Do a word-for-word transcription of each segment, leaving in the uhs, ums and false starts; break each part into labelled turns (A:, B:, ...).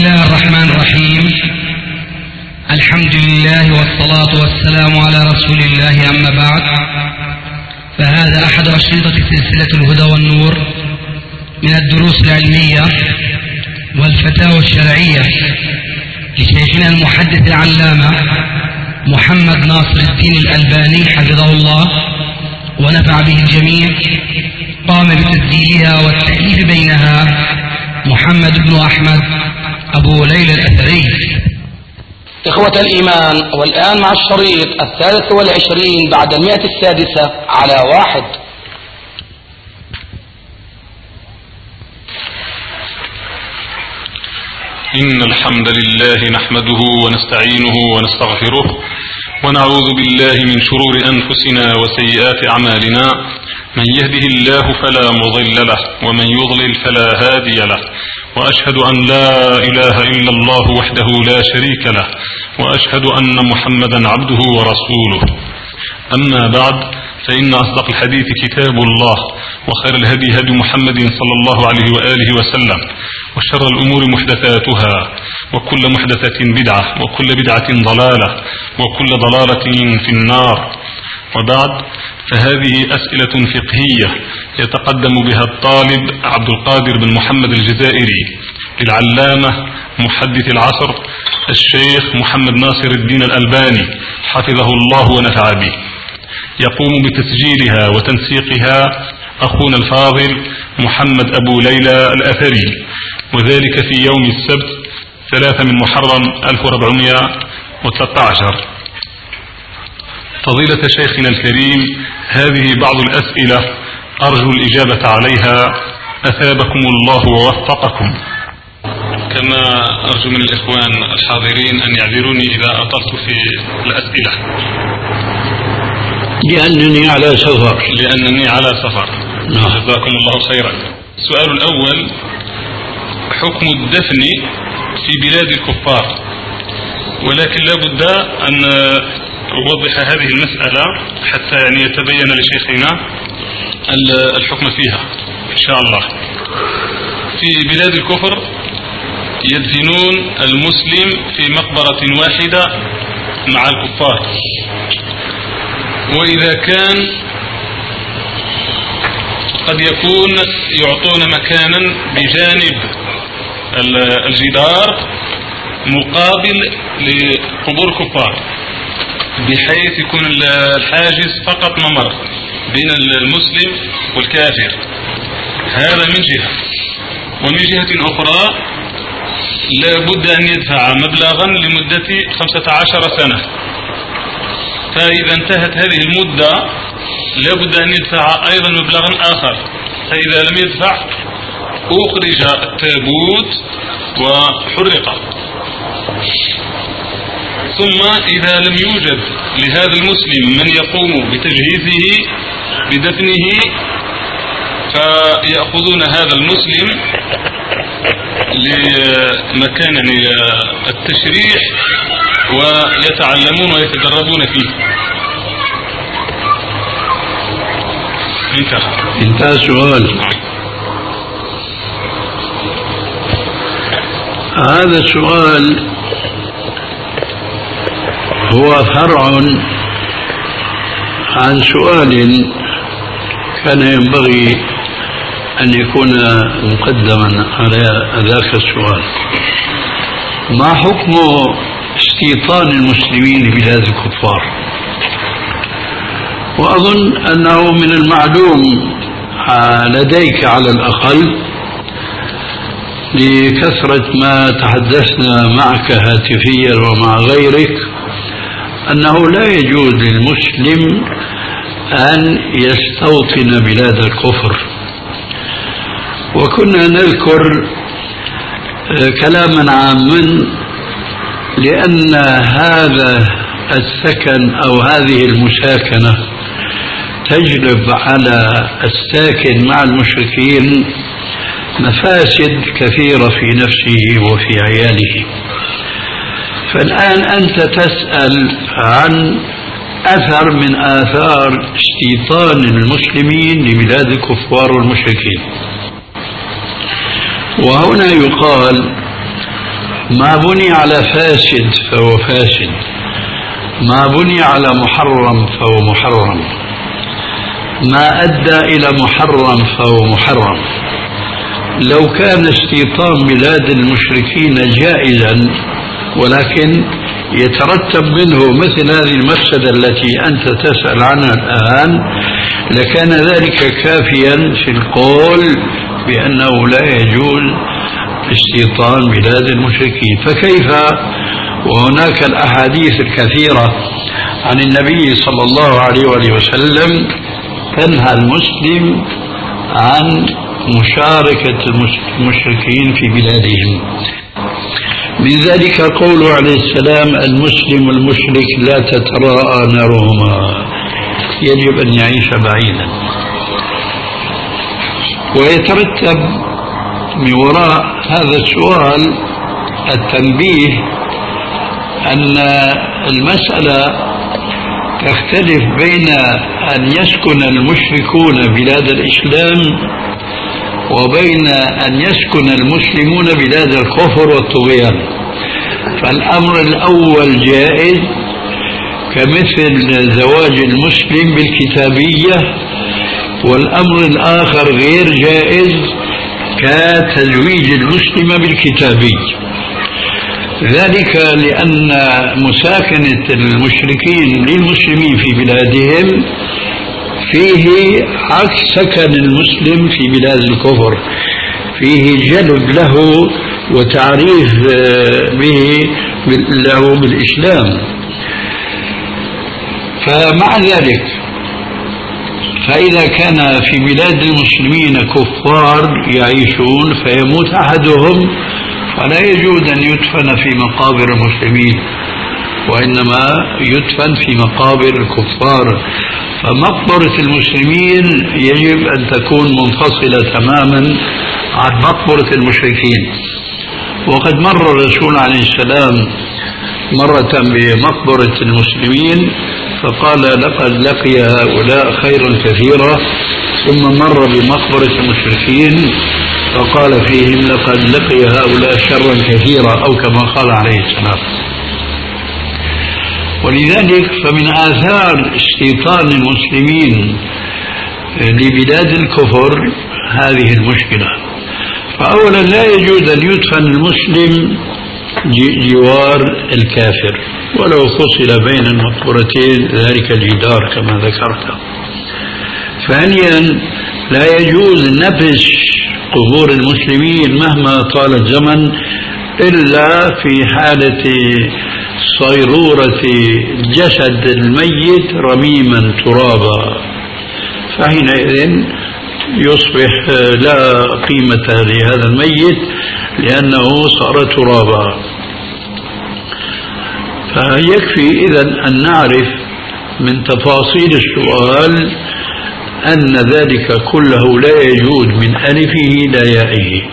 A: الله الرحمن الرحيم. الحمد لله والصلاة والسلام على رسول الله، أما بعد، فهذا أحد أشرطة سلسلة الهدى والنور من الدروس العلمية والفتاوى الشرعية لشيخنا المحدث العلامة محمد ناصر الدين الألباني حفظه الله ونفع به الجميع. قام بتسجيلها والتأليف بينها محمد بن أحمد أبو ليلى الأثري.
B: إخوة الإيمان، والآن مع الشريط الثالث والعشرين بعد المئة السادسة على واحد.
C: إن الحمد لله نحمده ونستعينه ونستغفره ونعوذ بالله من شرور أنفسنا وسيئات أعمالنا. من يهده الله فلا مضل له ومن يضلل فلا هادي له، وأشهد أن لا إله إلا الله وحده لا شريك له، وأشهد أن محمدا عبده ورسوله. أما بعد، فإن أصدق الحديث كتاب الله، وخير الهدي هدي محمد صلى الله عليه وآله وسلم، وشر الأمور محدثاتها، وكل محدثة بدعة، وكل بدعة ضلالة، وكل ضلالة في النار. وبعد، فهذه أسئلة فقهية يتقدم بها الطالب عبد القادر بن محمد الجزائري للعلامة محدث العصر الشيخ محمد ناصر الدين الألباني حفظه الله ونفع به. يقوم بتسجيلها وتنسيقها أخونا الفاضل محمد أبو ليلى الأثري، وذلك في يوم السبت ثلاثة من محرم ألف وأربعمائة وثلاثة عشر. فضيلة شيخنا الكريم، هذه بعض الأسئلة أرجو الإجابة عليها، أثابكم الله ووفقكم. كما أرجو من الإخوان الحاضرين أن يعذروني إذا أطلت في الأسئلة،
D: لأنني على سفر
C: لأنني على سفر جزاكم الله خيرا. السؤال الأول: حكم الدفن في بلاد الكفار، ولكن لا بد أن أوضح هذه المسألة حتى يعني يتبين لشيخنا الحكم فيها إن شاء الله. في بلاد الكفر يدفنون المسلم في مقبرة واحدة مع الكفار، وإذا كان قد يكون يعطون مكانا بجانب الجدار مقابل لقبور الكفار، بحيث يكون الحاجز فقط ممر بين المسلم والكافر. هذا من جهة، ومن جهة أخرى لا بد أن يدفع مبلغا لمدة خمسة عشر سنة، فإذا انتهت هذه المدة لا بد أن يدفع أيضا مبلغا آخر، فإذا لم يدفع أخرج التابوت وحرق. ثم إذا لم يوجد لهذا المسلم من يقوم بتجهيزه بدفنه، فيأخذون هذا المسلم لمكان التشريح ويتعلمون ويتدربون فيه. انتهى
D: انتهى السؤال. هذا السؤال هو فرع عن سؤال كان ينبغي أن يكون مقدما على ذاك السؤال: ما حكم استيطان المسلمين ببلاد الكفار؟ وأظن أنه من المعلوم لديك على الأقل لكثرة ما تحدثنا معك هاتفيا ومع غيرك أنه لا يجوز للمسلم أن يستوطن بلاد الكفر. وكنا نذكر كلاما عاما لأن هذا السكن أو هذه المساكنة تجلب على الساكن مع المشركين مفاسد كثيرة في نفسه وفي عياله. فالآن أنت تسأل عن أثر من آثار استيطان المسلمين لبلاد الكفار والمشركين، وهنا يقال ما بني على فاسد فهو فاسد، ما بني على محرم فهو محرم، ما أدى إلى محرم فهو محرم. لو كان استيطان بلاد المشركين جائزا ولكن يترتب منه مثل هذه المفسدة التي أنت تسأل عنها الآن لكان ذلك كافيا في القول بأنه لا يجوز استيطان بلاد المشركين. فكيف وهناك الأحاديث الكثيرة عن النبي صلى الله عليه وآله وسلم تنهى المسلم عن مشاركة المشركين في بلادهم. من ذلك قوله عليه السلام: المسلم والمشرك لا تتراءى نارهما، يجب أن يعيش بعيدا. ويترتب من وراء هذا السؤال التنبيه أن المسألة تختلف بين أن يسكن المشركون بلاد الإسلام وبين أن يسكن المسلمون بلاد الكفر والطغيان. فالأمر الأول جائز كمثل زواج المسلم بالكتابية، والأمر الآخر غير جائز كتزويج المسلم بالكتابي. ذلك لأن مساكنة المشركين للمسلمين في بلادهم فيه عكس سكن المسلم في بلاد الكفر، فيه جلب له وتعريف به له بالإسلام. فمع ذلك فإذا كان في بلاد المسلمين كفار يعيشون فيموت أحدهم فلا يجوز أن يدفن في مقابر المسلمين وإنما يدفن في مقابر الكفار. فمقبرة المسلمين يجب أن تكون منفصلة تماما عن مقبرة المشركين. وقد مر الرسول عليه السلام مرة بمقبرة المسلمين فقال: لقد لقي هؤلاء خيرا كثيرا. ثم مر بمقبرة المشركين فقال فيهم: لقد لقي هؤلاء شرا كثيرا، أو كما قال عليه السلام. ولذلك فمن آثار استيطان المسلمين لبلاد الكفر هذه المشكلة. فأولا لا يجوز أن يدفن المسلم جوار الكافر ولو فصل بين المقبرتين ذلك الجدار كما ذكرت. ثانيا لا يجوز نبش قبور المسلمين مهما طال الزمن إلا في حالة صيرورة جسد الميت رميما ترابا، فحينئذ يصبح لا قيمة لهذا الميت لأنه صار ترابا. فيكفي إذن أن نعرف من تفاصيل السؤال أن ذلك كله لا يجوز من ألفه إلى يائه.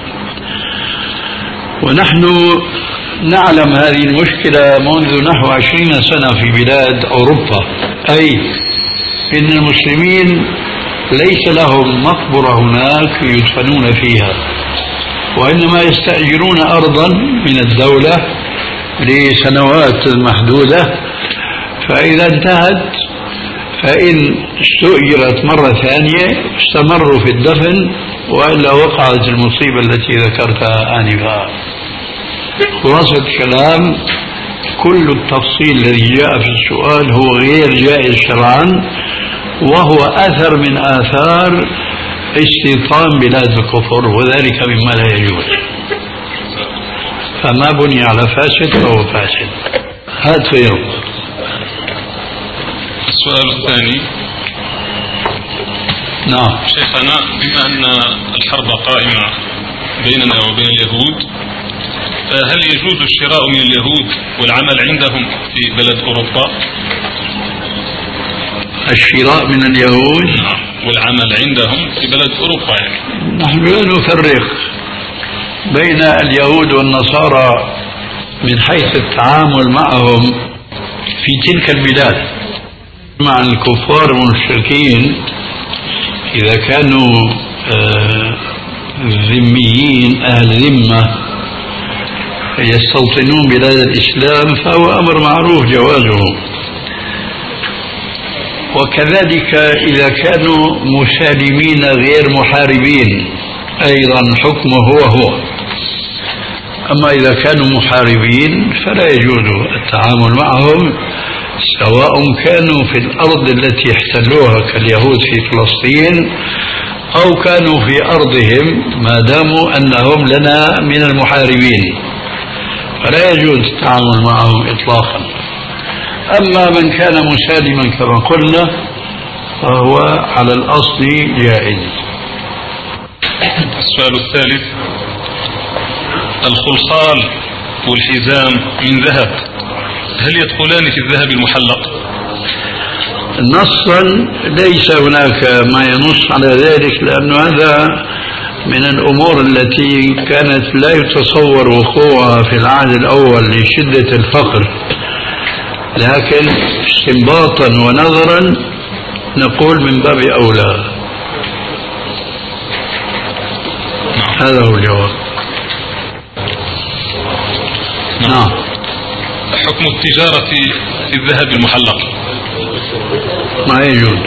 D: ونحن نعلم هذه المشكلة منذ نحو عشرين سنة في بلاد أوروبا، أي إن المسلمين ليس لهم مقبرة هناك يدفنون فيها، وإنما يستأجرون أرضا من الدولة لسنوات محدودة، فإذا انتهت فإن استؤجرت مرة ثانية استمروا في الدفن، وإلا وقعت المصيبة التي ذكرتها آنفا. خلاصة الكلام كل التفصيل الذي جاء في السؤال هو غير جائز شرعا، وهو أثر من آثار استيطان بلاد الكفر، وذلك مما لا يجوز. فما بني على فاسد فهو فاسد. هات فيه.
C: السؤال الثاني:
D: نعم
C: شيخنا، بما أن الحرب قائمة بيننا وبين اليهود، فهل يجوز الشراء من اليهود والعمل عندهم في بلد أوروبا؟
D: الشراء من اليهود
C: نعم، والعمل عندهم في بلد أوروبا يعني.
D: نحن لا نفرق بين اليهود والنصارى من حيث التعامل معهم في تلك البلاد. مع الكفار والمشركين إذا كانوا ذميين أهل ذمة يستوطنون بلاد الإسلام فهو أمر معروف جوازه. وكذلك إذا كانوا مسالمين غير محاربين أيضا حكمه هو هو. أما إذا كانوا محاربين فلا يجوز التعامل معهم، سواء كانوا في الأرض التي احتلوها كاليهود في فلسطين أو كانوا في أرضهم، ما داموا أنهم لنا من المحاربين فلا يجوز التعامل معهم إطلاقا. أما من كان مسالما كما قلنا فهو على الأصل جائز.
C: السؤال الثالث: الخلخال والحزام من ذهب هل يدخلان في الذهب المحلق؟
D: نصا ليس هناك ما ينص على ذلك، لأن هذا من الأمور التي كانت لا يتصور وقوعها في العهد الأول لشدة الفقر، لكن استنباطا ونظرا نقول من باب أولى. هذا هو الجواب. نعم.
C: حكم التجارة في الذهب المحلق
D: ما يجوز.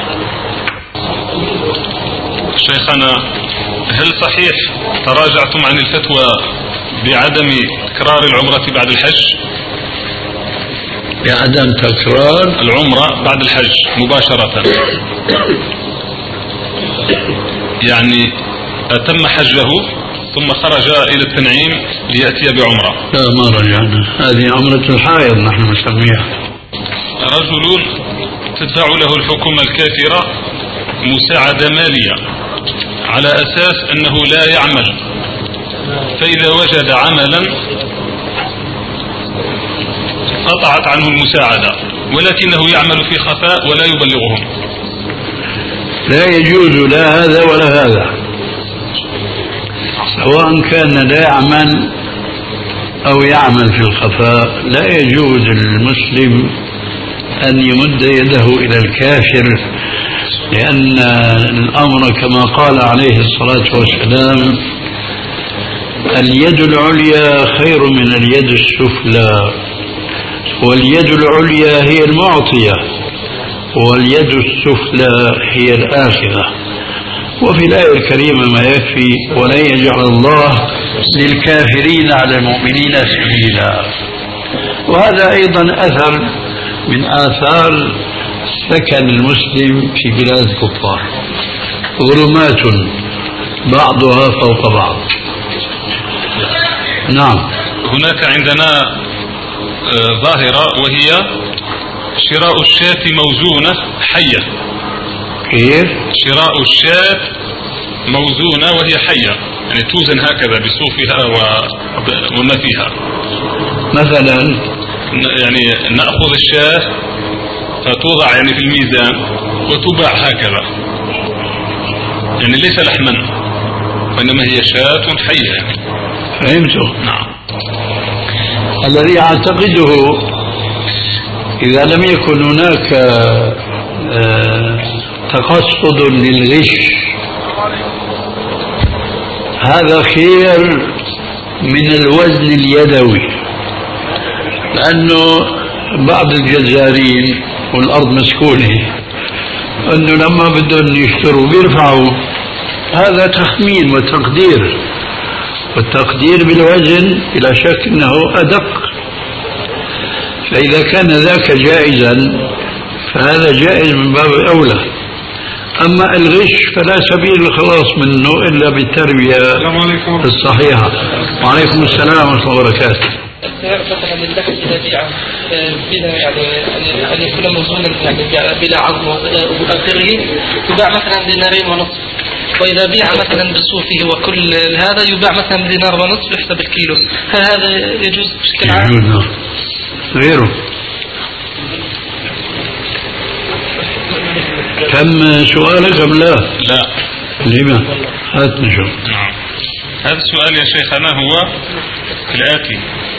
C: شيخنا، هل صحيح تراجعتم عن الفتوى بعدم تكرار العمرة بعد الحج؟
D: بعدم تكرار
C: العمرة بعد الحج مباشرة، يعني أتم حجه ثم خرج إلى التنعيم ليأتي بعمرة.
D: لا ما رجعنا، هذه عمرة الحائض نحن نسميها.
C: رجل تدفع له الحكومة الكافرة مساعدة مالية على أساس أنه لا يعمل، فإذا وجد عملا قطعت عنه المساعدة، ولكنه يعمل في خفاء ولا يبلغهم.
D: لا يجوز لا هذا ولا هذا، سواء كان لا يعمل أو يعمل في الخفاء. لا يجوز للمسلم أن يمد يده إلى الكافر، لأن الأمر كما قال عليه الصلاة والسلام: اليد العليا خير من اليد السفلى، واليد العليا هي المعطية واليد السفلى هي الآخذة. وفي الآية الكريمة ما يكفي: ولن يجعل الله للكافرين على المؤمنين سبيلا. وهذا أيضا أثر من آثار سكن المسلم في بلاد الكفار، ظلمات بعضها فوق بعض. نعم.
C: هناك عندنا ظاهرة وهي شراء الشاة موزونة حية.
D: كيف؟
C: شراء الشاة موزونة وهي حية، يعني توزن هكذا بصوفها وما فيها.
D: مثلا
C: يعني نأخذ الشاة فتوضع يعني في الميزان وتباع هكذا، يعني ليس لحما وإنما هي شاة حية يعني.
D: فهمته؟
C: نعم.
D: الذي أعتقده إذا لم يكن هناك تقصد للغش هذا خير من الوزن اليدوي، لأنه بعض الجزارين والأرض مسكونة أنه لما بدهم يشتروا بيرفعوا. هذا تخمين وتقدير، والتقدير بالوزن بلا شك أنه أدق. فإذا كان ذاك جائزا فهذا جائز من باب أولى. أما الغش فلا سبيل الخلاص منه إلا بالتربية الصحيحة. وعليكم السلام ورحمة الله وبركاته.
E: مثلا اللحم إذا بيع بلا يعني أن يكون موزونا يعني بلا عظم وآخره يباع مثلا دينارين ونصف، وإذا بيع مثلا بصوفه وكل هذا يباع مثلا دينار ونصف يحسب الكيلو. هل هذا يجوز بشكل عام؟
D: يجوز. غيره كم سؤالك أم لا؟
C: لا.
D: لما؟ هات نشوف.
C: نعم. هذا السؤال يا شيخنا هو الآتي: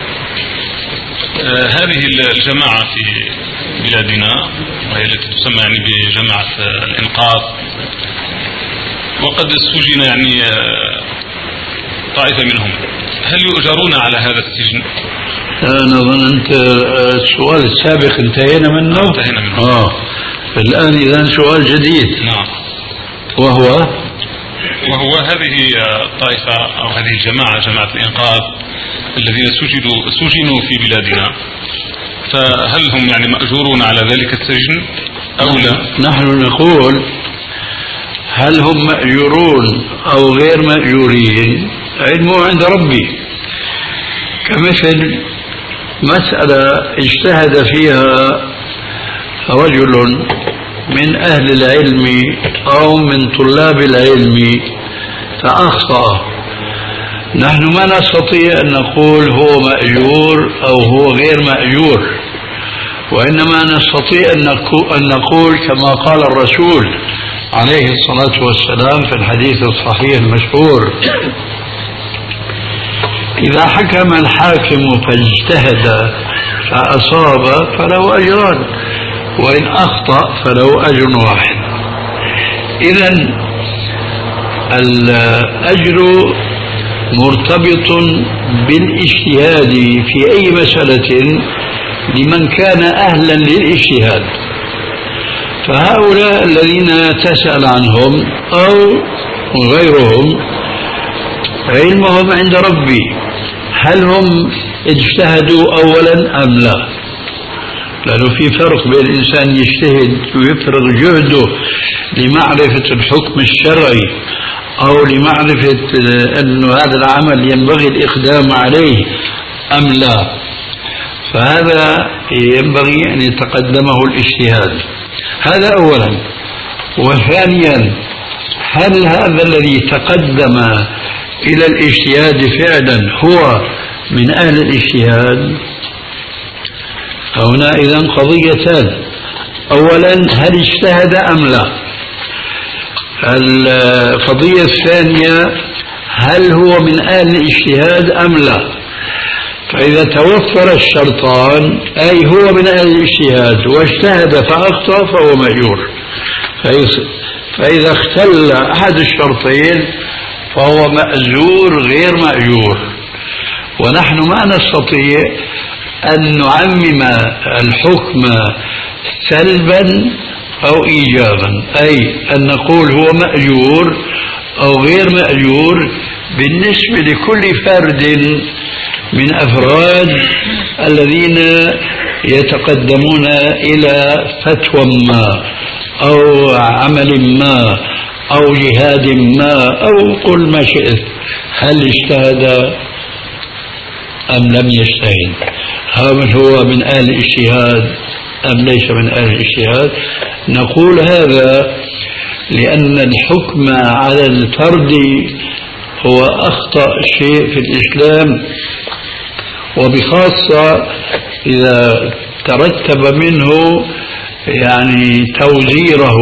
C: آه هذه الجماعة في بلادنا وهي التي تسمى يعني بجماعة الإنقاذ، وقد سجن يعني آه طائفة منهم هل يؤجرون على هذا السجن؟
D: أنا ظننت السؤال السابق انتهينا منه.
C: آه انتهينا منه.
D: آه. الآن إذا سؤال جديد.
C: نعم.
D: وهو
C: وهو هذه الطائفة أو هذه الجماعة جماعة الإنقاذ الذين سجنوا سجنوا في بلادنا، فهل هم يعني مأجورون على ذلك السجن أو لا؟
D: نحن نقول هل هم مأجورون أو غير مأجورين علمه عند ربي، كمثل مسألة اجتهد فيها رجل من أهل العلم أو من طلاب العلم فأخطأ، نحن ما نستطيع أن نقول هو مأجور أو هو غير مأجور، وإنما نستطيع أن نقول كما قال الرسول عليه الصلاة والسلام في الحديث الصحيح المشهور: إذا حكم الحاكم فاجتهد فأصاب فله أجران، وإن أخطأ فله أجر واحد. إذن الأجر مرتبط بالاجتهاد في أي مسألة لمن كان أهلا للاجتهاد، فهؤلاء الذين تسأل عنهم أو غيرهم علمهم عند ربي، هل هم اجتهدوا أولا أم لا؟ لأنه في فرق بين الإنسان يجتهد ويفرغ جهده لمعرفة الحكم الشرعي أو لمعرفة أن هذا العمل ينبغي الإقدام عليه أم لا، فهذا ينبغي أن يتقدمه الاجتهاد. هذا أولا. وثانيا، هل هذا الذي تقدم إلى الاجتهاد فعلا هو من أهل الاجتهاد؟ هنا إذن قضيتان: أولا هل اجتهد أم لا؟ القضية الثانية هل هو من أهل الاجتهاد أم لا؟ فإذا توفر الشرطان أي هو من أهل الاجتهاد واجتهد فأخطأ فهو مأجور، فإذا اختل أحد الشرطين فهو مأجور غير مأجور. ونحن ما نستطيع أن نعمم الحكم سلبا أو إيجابا، أي أن نقول هو مأجور أو غير مأجور بالنسبة لكل فرد من أفراد الذين يتقدمون إلى فتوى ما أو عمل ما أو جهاد ما أو قل ما شئت، هل اجتهد أم لم يجتهد؟ هل هو من أهل الاجتهاد أم ليس من أهل الاجتهاد؟ نقول هذا لأن الحكم على الفرد هو أخطأ شيء في الإسلام، وبخاصة إذا ترتب منه يعني توزيره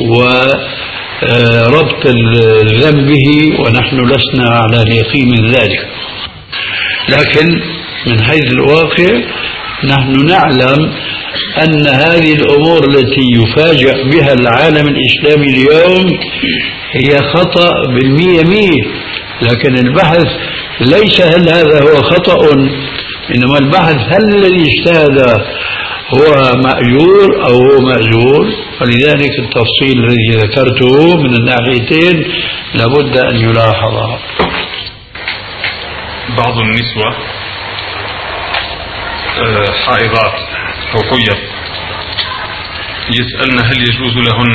D: وربط الذنب به، ونحن لسنا على اليقين من ذلك. لكن من حيث الواقع نحن نعلم أن هذه الأمور التي يفاجأ بها العالم الإسلامي اليوم هي خطأ بالمية مية، لكن البحث ليس هل هذا هو خطأ، إنما البحث هل الذي اجتهد هو مأجور أو هو مأجور. فلذلك التفصيل الذي ذكرته من الناحيتين لابد أن يلاحظ.
C: بعض النسوة حائضات أو حيض يسألن هل يجوز لهن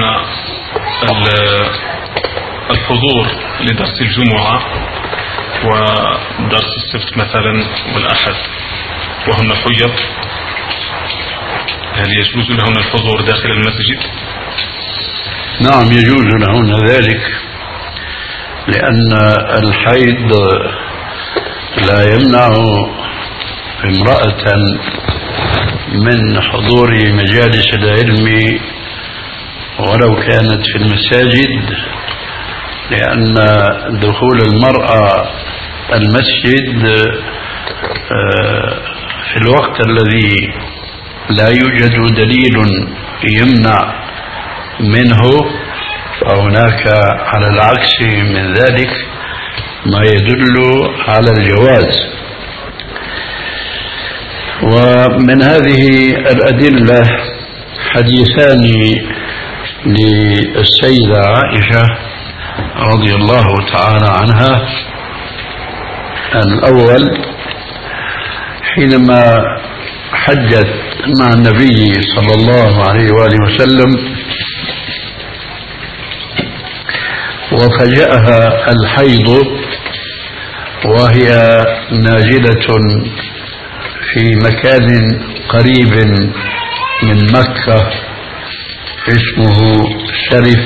C: الحضور لدرس الجمعة ودرس السبت مثلا والأحد وهن حيض، هل يجوز لهن الحضور داخل المسجد؟
D: نعم يجوز لهن ذلك، لأن الحيض لا يمنع امرأة من حضور مجالس العلم ولو كانت في المساجد، لأن دخول المرأة المسجد في الوقت الذي لا يوجد دليل يمنع منه، فهناك على العكس من ذلك ما يدل على الجواز. ومن هذه الأدلة حديثان للسيدة عائشة رضي الله تعالى عنها. الأول حينما حجت مع النبي صلى الله عليه وآله وسلم وفجأها الحيض وهي نازلة في مكان قريب من مكة اسمه شرف،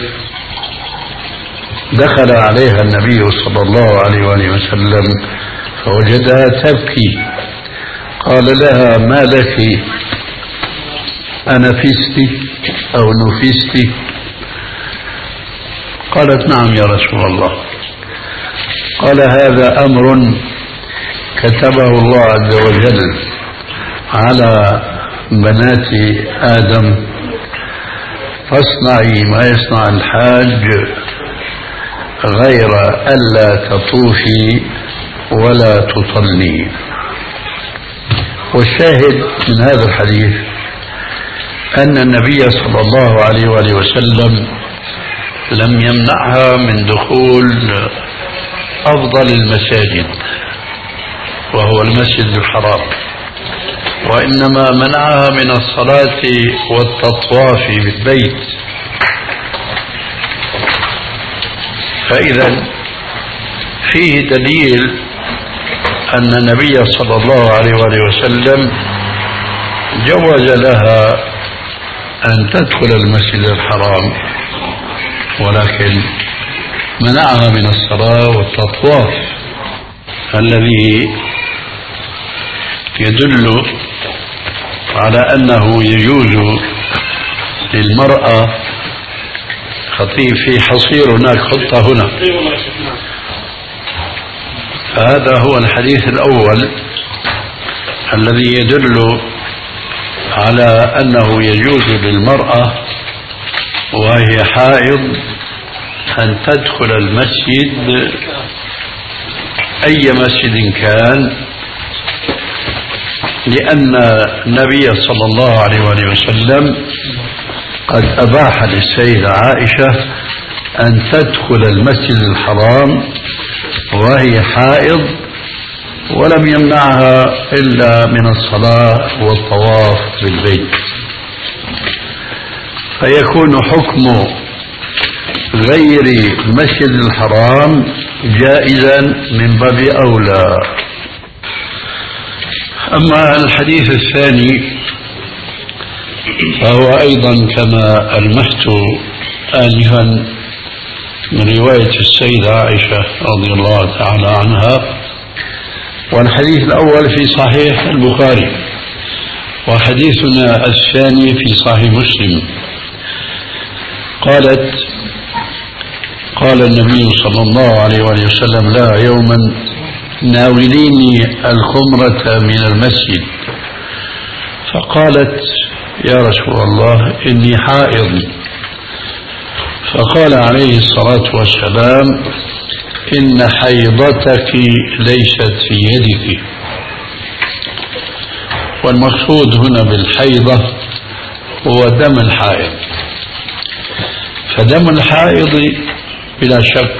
D: دخل عليها النبي صلى الله عليه وآله وسلم فوجدها تبكي، قال لها: ما لك؟ أنفست أو نفست؟ قالت: نعم يا رسول الله. قال: هذا أمر كتبه الله عز وجل على بنات آدم، فاصنعي ما يصنع الحاج غير ألا تطوفي ولا تطلي. والشاهد من هذا الحديث أن النبي صلى الله عليه وآله وسلم لم يمنعها من دخول أفضل المساجد وهو المسجد الحرام، وإنما منعها من الصلاة والتطواف بالبيت. فإذا فيه دليل أن النبي صلى الله عليه وآله وسلم جوز لها أن تدخل المسجد الحرام، ولكن منعها من الصلاة والتطواف، الذي يدل على أنه يجوز للمرأة. خطيب في حصير هناك، حطه هنا. فهذا هو الحديث الأول الذي يدل على أنه يجوز للمرأة وهي حائض أن تدخل المسجد أي مسجد كان، لأن النبي صلى الله عليه وآله وسلم قد أباح للسيدة عائشة أن تدخل المسجد الحرام وهي حائض، ولم يمنعها إلا من الصلاة والطواف بالبيت. فيكون حكم غير المسجد الحرام جائزا من باب أولى. أما الحديث الثاني فهو أيضا كما ألمحت آنفا من رواية السيدة عائشة رضي الله تعالى عنها. والحديث الأول في صحيح البخاري، وحديثنا الثاني في صحيح مسلم. قالت: قال النبي صلى الله عليه وسلم: لا يوما ناوليني الخمرة من المسجد. فقالت: يا رسول الله إني حائض. فقال عليه الصلاة والسلام: إن حيضتك ليست في يدك. والمقصود هنا بالحيضة هو دم الحائض. فدم الحائض بلا شك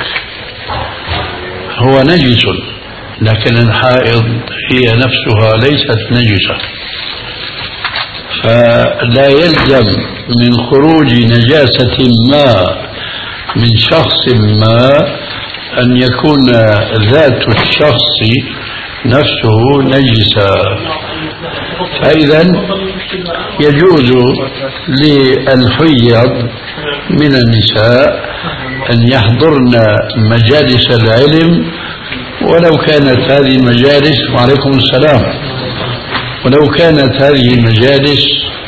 D: هو نجس، لكن الحائض هي نفسها ليست نجسة، فلا يلزم من خروج نجاسة ما من شخص ما أن يكون ذات الشخص نفسه نجسا. فإذا يجوز للحيض من النساء أن يحضرن مجالس العلم، ولو كانت هذه المجالس، وعليكم السلام، ولو كانت هذه المجالس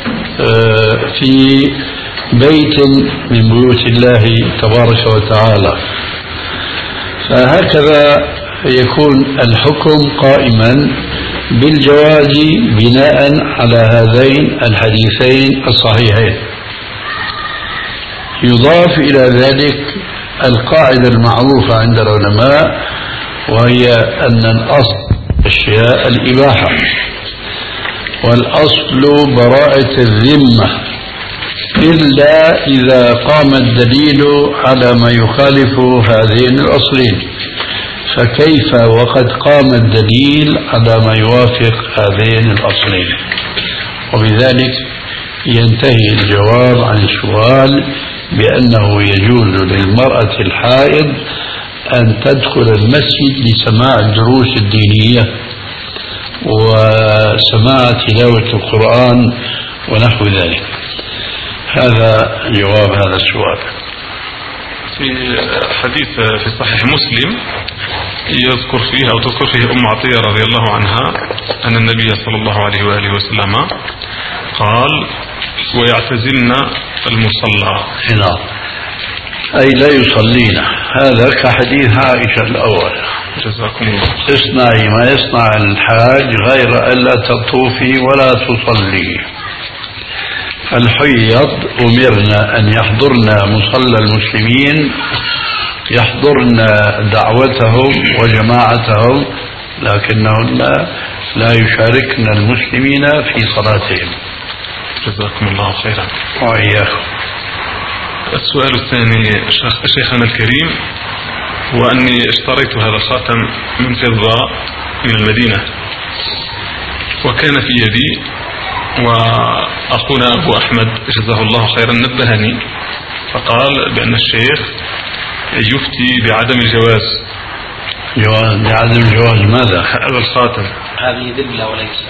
D: في بيت من بيوت الله تبارك وتعالى. فهكذا يكون الحكم قائما بالجواز بناء على هذين الحديثين الصحيحين. يضاف إلى ذلك القاعدة المعروفة عند العلماء وهي أن الأصل أشياء الإباحة، والأصل براءة الذمة، إلا إذا قام الدليل على ما يخالف هذين الأصلين. فكيف وقد قام الدليل على ما يوافق هذين الأصلين؟ وبذلك ينتهي الجواب عن السؤال بأنه يجوز للمرأة الحائض أن تدخل المسجد لسماع الدروس الدينية وسماع تلاوة القرآن ونحو ذلك. هذا جواب هذا السؤال.
C: في حديث في صحيح مسلم يذكر فيه أو تذكر فيه أم عطية رضي الله عنها أن النبي صلى الله عليه وآله وسلم قال: ويعتزلن المصلى.
D: هنا أي لا يصلين، هذا كحديث عائشة الأول.
C: جزاكم الله.
D: اصنعي ما يصنع الحاج غير ألا تطوفي ولا تصلي. الحيض أمرنا أن يحضرن مصلى المسلمين، يحضرن دعوتهم وجماعتهم، لكنهن لا يشاركن المسلمين في صلاتهم.
C: جزاكم الله خيرا.
D: وإياكم.
C: السؤال الثاني شيخنا الكريم، هو أني اشتريت هذا الخاتم من فضة من المدينة، وكان في يدي، وأخونا أبو أحمد جزاه الله خيرا نبهني فقال بأن الشيخ يفتي بعدم الجواز.
D: جواز بعدم جواز ماذا؟
C: هذا الخاتم.
B: هذه دبلة وليس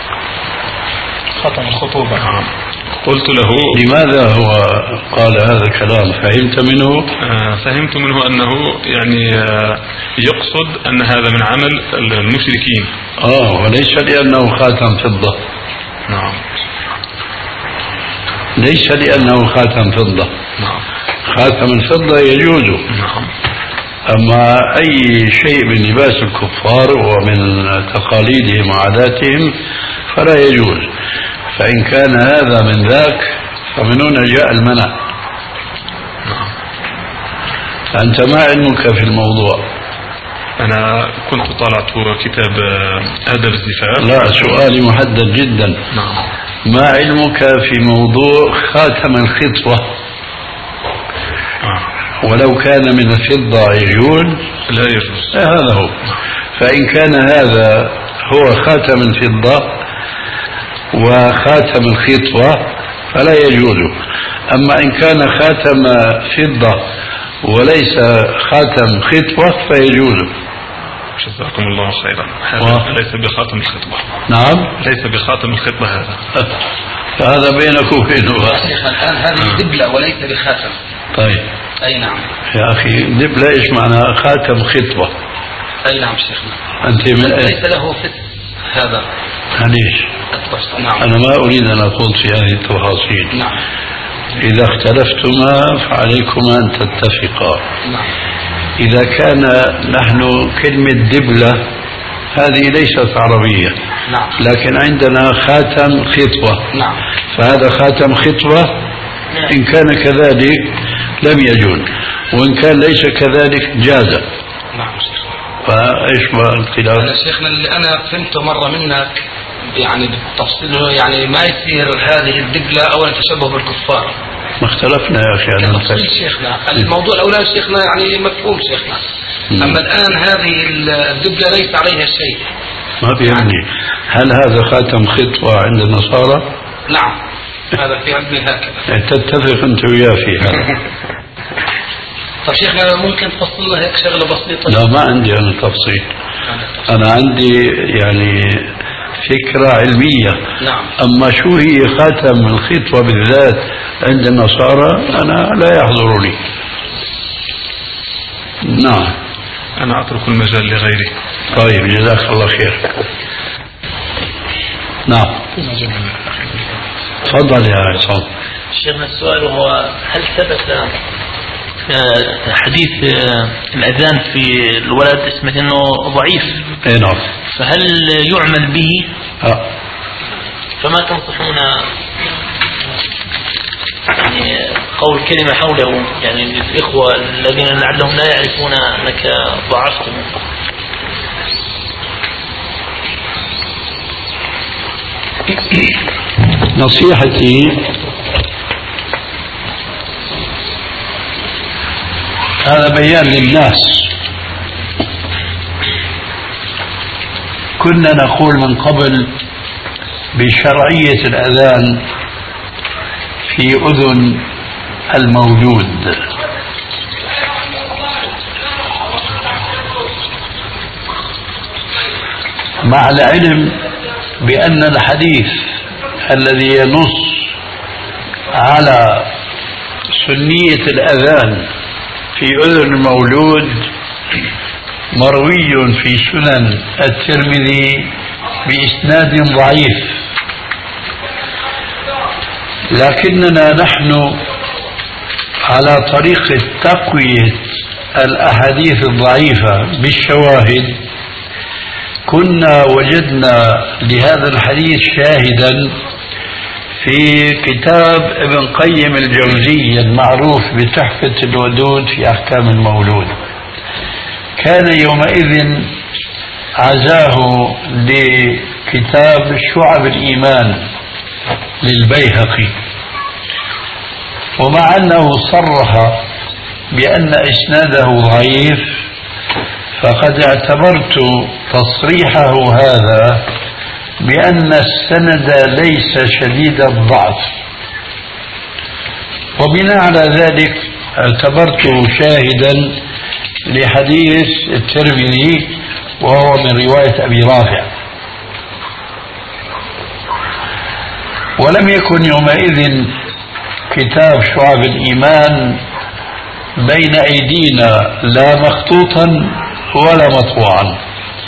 E: خاتم الخطوبة.
C: قلت له:
D: لماذا هو قال هذا الكلام؟ فهمت منه؟
C: آه فهمت منه أنه يعني آه يقصد أن هذا من عمل المشركين.
D: آه وليس لأنه خاتم فضة.
C: نعم.
D: ليس لأنه خاتم فضة.
C: نعم.
D: خاتم الفضة يجوز.
C: نعم.
D: أما أي شيء من لباس الكفار ومن تقاليدهم وعاداتهم فلا يجوز. فإن كان هذا من ذاك فمن هنا جاء المنع.
C: نعم.
D: أنت ما علمك في الموضوع؟
C: أنا كنت طالعت كتاب أدب الزفاف.
D: لا، سؤالي محدد جدا.
C: نعم.
D: ما علمك في موضوع خاتم الخطوة؟
C: آه.
D: ولو كان من الفضة يجوز؟
C: لا يجوز.
D: هذا هو. فإن كان هذا هو خاتم الفضة وخاتم الخطوة فلا يجوز. أما إن كان خاتم فضة وليس خاتم خطوة فيجوز.
C: جزاكم الله خيرا. هذا
D: و...
C: ليس بخاتم الخطبة.
D: نعم.
C: ليس بخاتم الخطبة هذا.
D: فهذا بينك وبينه.
B: الآن هذه دبلة وليس بخاتم.
D: طيب.
B: أي نعم.
D: يا أخي دبلة إيش معنى خاتم خطبة؟
B: أي نعم شيخنا.
D: أنت من
B: ليس له فت هذا.
D: ليش؟
B: نعم.
D: أنا ما أريد أن أقول في هذه التفاصيل.
B: نعم.
D: إذا اختلفتما فعليكما أن تتفقا.
B: نعم.
D: إذا كان نحن كلمة دبلة هذه ليست عربية.
B: نعم.
D: لكن عندنا خاتم خطوة.
B: نعم.
D: فهذا خاتم خطوة إن كان كذلك لم يجوز، وإن كان ليس كذلك جاز.
B: نعم.
D: فإيش ما الخلاف؟
B: أنا شيخنا اللي أنا فهمته مرة منك يعني بالتفصيل، يعني ما يصير هذه الدبلة أولا تشبه بالكفار.
D: ما اختلفنا يا أخي على
B: تفصيل شيخنا. الموضوع الأولاني شيخنا يعني مفهوم شيخنا. أما الآن هذه الدبلة ليس عليها شيء.
D: ما بيعني هل هذا خاتم خطوة عند النصارى؟
B: نعم. هذا في علمي هكذا.
D: تتفق أنت وياه في هذا.
B: طيب شيخنا ممكن تفصل لنا هيك شغلة بسيطة؟
D: لا ما عندي أنا تفصيل. أنا عندي يعني فكرة علمية.
B: نعم.
D: أما شو هي خاتم الخطوة بالذات عند النصارى أنا لا يحضرني. نعم.
C: أنا أترك المجال لغيري.
D: طيب جزاك الله خير. نعم. تفضل يا عصام.
F: شيخنا السؤال هو: هل ثبت حديث الأذان في الولد اسمه أنه ضعيف؟
D: اي نعم.
F: فهل يعمل به؟
D: أه.
F: فما تنصحون يعني قول كلمة حوله يعني للإخوة الذين لعلهم لا يعرفون أنك ضعفت؟
D: نصيحتي هذا بيان للناس. كنا نقول من قبل بشرعية الأذان في أذن المولود، مع العلم بأن الحديث الذي ينص على سنية الأذان في أذن المولود مروي في سنن الترمذي بإسناد ضعيف، لكننا نحن على طريقة تقوية الأحاديث الضعيفة بالشواهد كنا وجدنا لهذا الحديث شاهدا في كتاب ابن قيم الجوزية المعروف بتحفة الودود في أحكام المولود. كان يومئذ عزاه لكتاب شعب الإيمان للبيهقي، ومع أنه صرح بأن إسناده ضعيف فقد اعتبرت تصريحه هذا بأن السند ليس شديد الضعف، وبناء على ذلك اعتبرته شاهدا لحديث الترمذي وهو من رواية أبي رافع. ولم يكن يومئذ كتاب شعب الإيمان بين أيدينا لا مخطوطا ولا مطبوعا،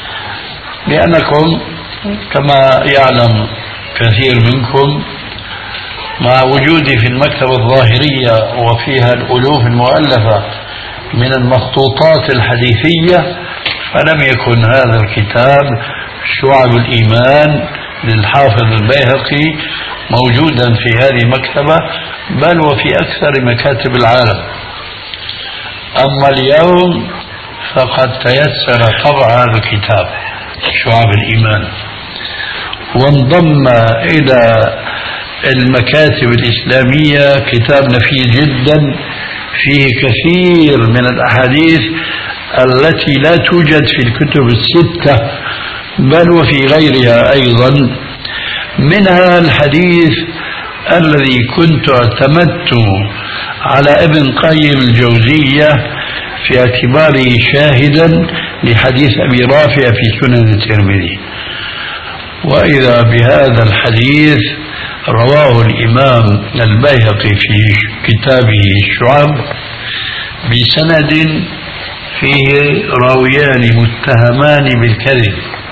D: لأنكم كما يعلم كثير منكم مع وجودي في المكتبة الظاهرية وفيها الألوف المؤلفة من المخطوطات الحديثية، فلم يكن هذا الكتاب شعب الإيمان للحافظ البيهقي موجودا في هذه المكتبة بل وفي أكثر مكاتب العالم. أما اليوم فقد تيسر طبع هذا الكتاب شعب الإيمان، وانضم إلى المكاتب الإسلامية كتاب نفيس جدا فيه كثير من الأحاديث التي لا توجد في الكتب الستة بل وفي غيرها أيضا، منها الحديث الذي كنت اعتمدت على ابن قيم الجوزية في اعتباره شاهدا لحديث أبي رافع في سنن الترمذي. وإذا بهذا الحديث رواه الإمام البيهقي في كتابه الشعب بسند فيه راويان متهمان بالكذب،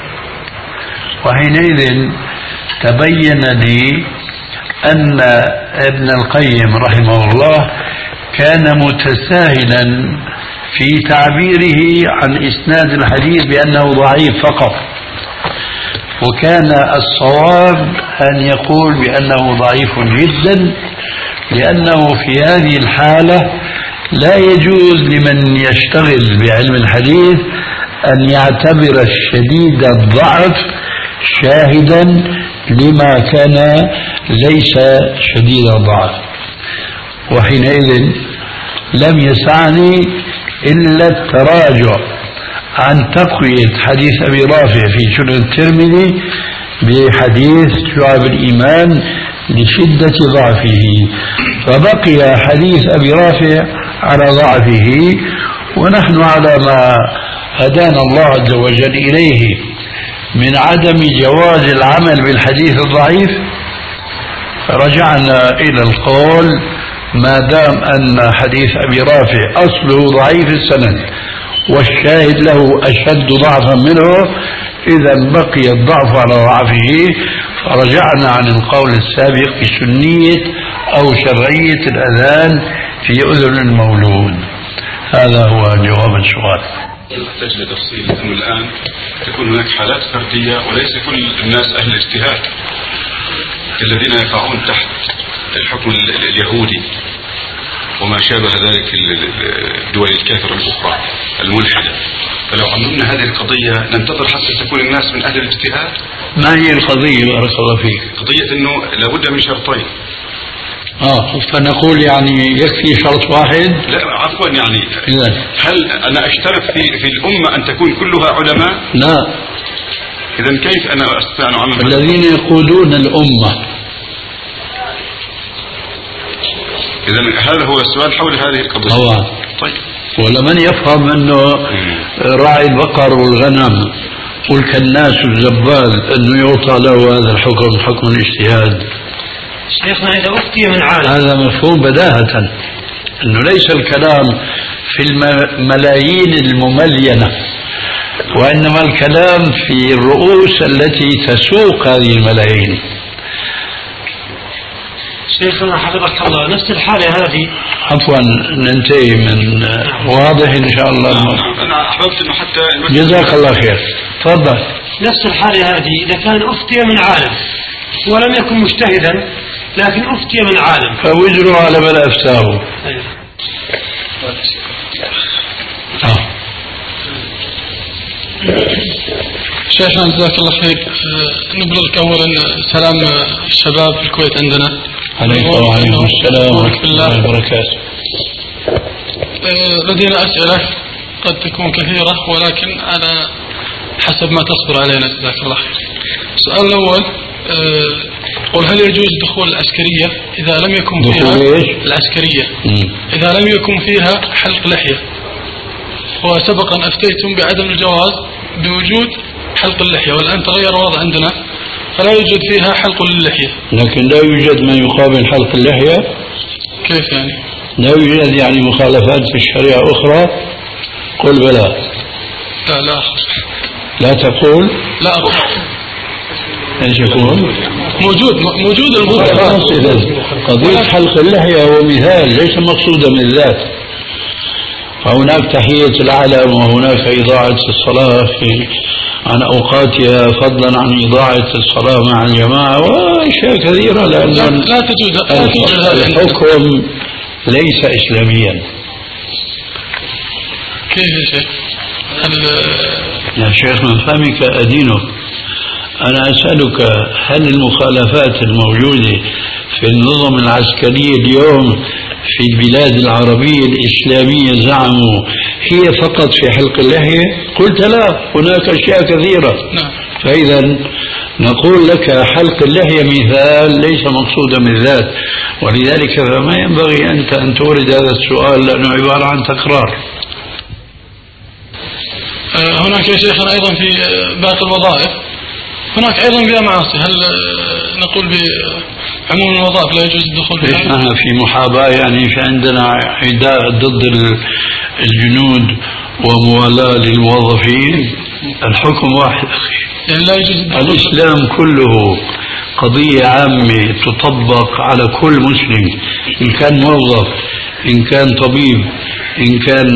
D: وحينئذ تبين لي أن ابن القيم رحمه الله كان متساهلا في تعبيره عن إسناد الحديث بأنه ضعيف فقط، وكان الصواب أن يقول بأنه ضعيف جدا، لأنه في هذه الحالة لا يجوز لمن يشتغل بعلم الحديث أن يعتبر الشديد الضعف شاهدا لما كان ليس شديد الضعف. وحينئذ لم يسعني إلا التراجع عن تقوية حديث أبي رافع في سنن الترمذي بحديث شعب الإيمان لشدة ضعفه، فبقي حديث أبي رافع على ضعفه، ونحن على ما هدانا الله عز وجل إليه من عدم جواز العمل بالحديث الضعيف، رجعنا إلى القول ما دام أن حديث أبي رافع أصله ضعيف السند والشاهد له أشد ضعفا منه، إذا بقي الضعف على ضعفه، فرجعنا عن القول السابق بسنية أو شرعية الأذان في أذن المولود. هذا هو جواب السؤال.
C: نحتاج لتفصيل أنه الآن تكون هناك حالات فردية وليس كل الناس أهل اجتهاد، الذين يقعون تحت الحكم اليهودي وما شابه ذلك في الدول الكافرة الأخرى الملحدة.
G: فلو عممنا هذه القضية ننتظر حتى تكون الناس من أهل الاجتهاد.
D: ما هي القضية بارك الله فيك؟
G: قضية أنه لابد من شرطين.
D: اه فنقول يعني يكفي شرط واحد؟
G: لا عفوا يعني
D: إذن.
G: هل أنا أشترط في في الأمة أن تكون كلها علماء؟
D: لا.
G: إذا كيف أنا أستطيع أن أعمم؟
D: الذين يقودون الأمة.
G: إذا هذا هو السؤال حول هذه القضية.
D: طبعا.
G: طيب.
D: ولمن يفهم أنه راعي البقر والغنم والكناس والزبال أنه يعطى له هذا الحكم حكم الاجتهاد.
H: شيخنا إذا أفتي من عالم
D: هذا مفهوم بداهة أنه ليس الكلام في الملايين المملينة، وإنما الكلام في الرؤوس التي تسوق هذه الملايين.
H: شيخنا حفظك الله نفس الحالة هذه.
D: عفوا ننتهي من واضح إن شاء الله.
G: أنا أحببت أنه حتى
D: جزاك الله خير. تفضل.
H: نفس الحالة هذه إذا كان أفتي من عالم ولم يكن مجتهدا لكن أفتي من عالم
D: فوزروا على من أفتاه.
A: آه. شيخنا جزاك الله خير، نبلغك أولا سلام الشباب في الكويت عندنا.
D: عليكم وعليكم السلام ورحمة الله وبركاته.
A: لدينا أسئلة قد تكون كثيرة ولكن على حسب ما تصبر علينا جزاك الله خير. السؤال الأول، قل هل يجوز دخول العسكرية إذا لم يكن فيها العسكرية إذا لم يكن فيها حلق لحية؟ وسبقا أفتيتم بعدم الجواز بوجود حلق اللحية، والآن تغير الوضع عندنا فلا يوجد فيها حلق للحية.
D: لكن لا يوجد ما يقابل حلق اللحية.
A: كيف يعني؟
D: لا يوجد يعني مخالفات في الشريعة أخرى؟ قل بلى.
A: لا لا أخر.
D: لا تقول؟
A: لا أخر.
D: ايش يكون؟
A: موجود موجود المخالفات.
D: قضية حلق اللحية هو مثال ليس مقصودا من الذات. فهناك تحية العلم وهناك إضاعة الصلاة في عن أوقاتها فضلا عن إضاعة الصلاة مع الجماعة وأشياء كثيرة، لأن
A: لا, لا تجوز لا توجد
D: الحكم ليس إسلاميا.
A: كيف يا شيخ؟
D: يا شيخ من فهمك أدينك. أنا أسألك هل المخالفات الموجودة في النظم العسكرية اليوم في البلاد العربية الإسلامية زعموا هي فقط في حلق اللحية؟ قلت لا، هناك أشياء كثيرة.
A: نعم.
D: فإذا نقول لك حلق اللحية مثال ليس مقصودا بالذات، ولذلك فما ينبغي أنت أن تورد هذا السؤال لأنه عبارة عن تكرار.
A: هناك يا شيخنا أيضا في باقي الوظائف هناك أيضا فيها معاصي، هل نقول بعموم الوظائف لا يجوز الدخول فيها؟
D: احنا في محاباة يعني في عندنا عداء ضد الجنود وموالاة للموظفين. الحكم واحد أخي،
A: يعني لا يجوز الدخول.
D: الإسلام كله قضية عامة تطبق على كل مسلم، إن كان موظف، إن كان طبيب، إن كان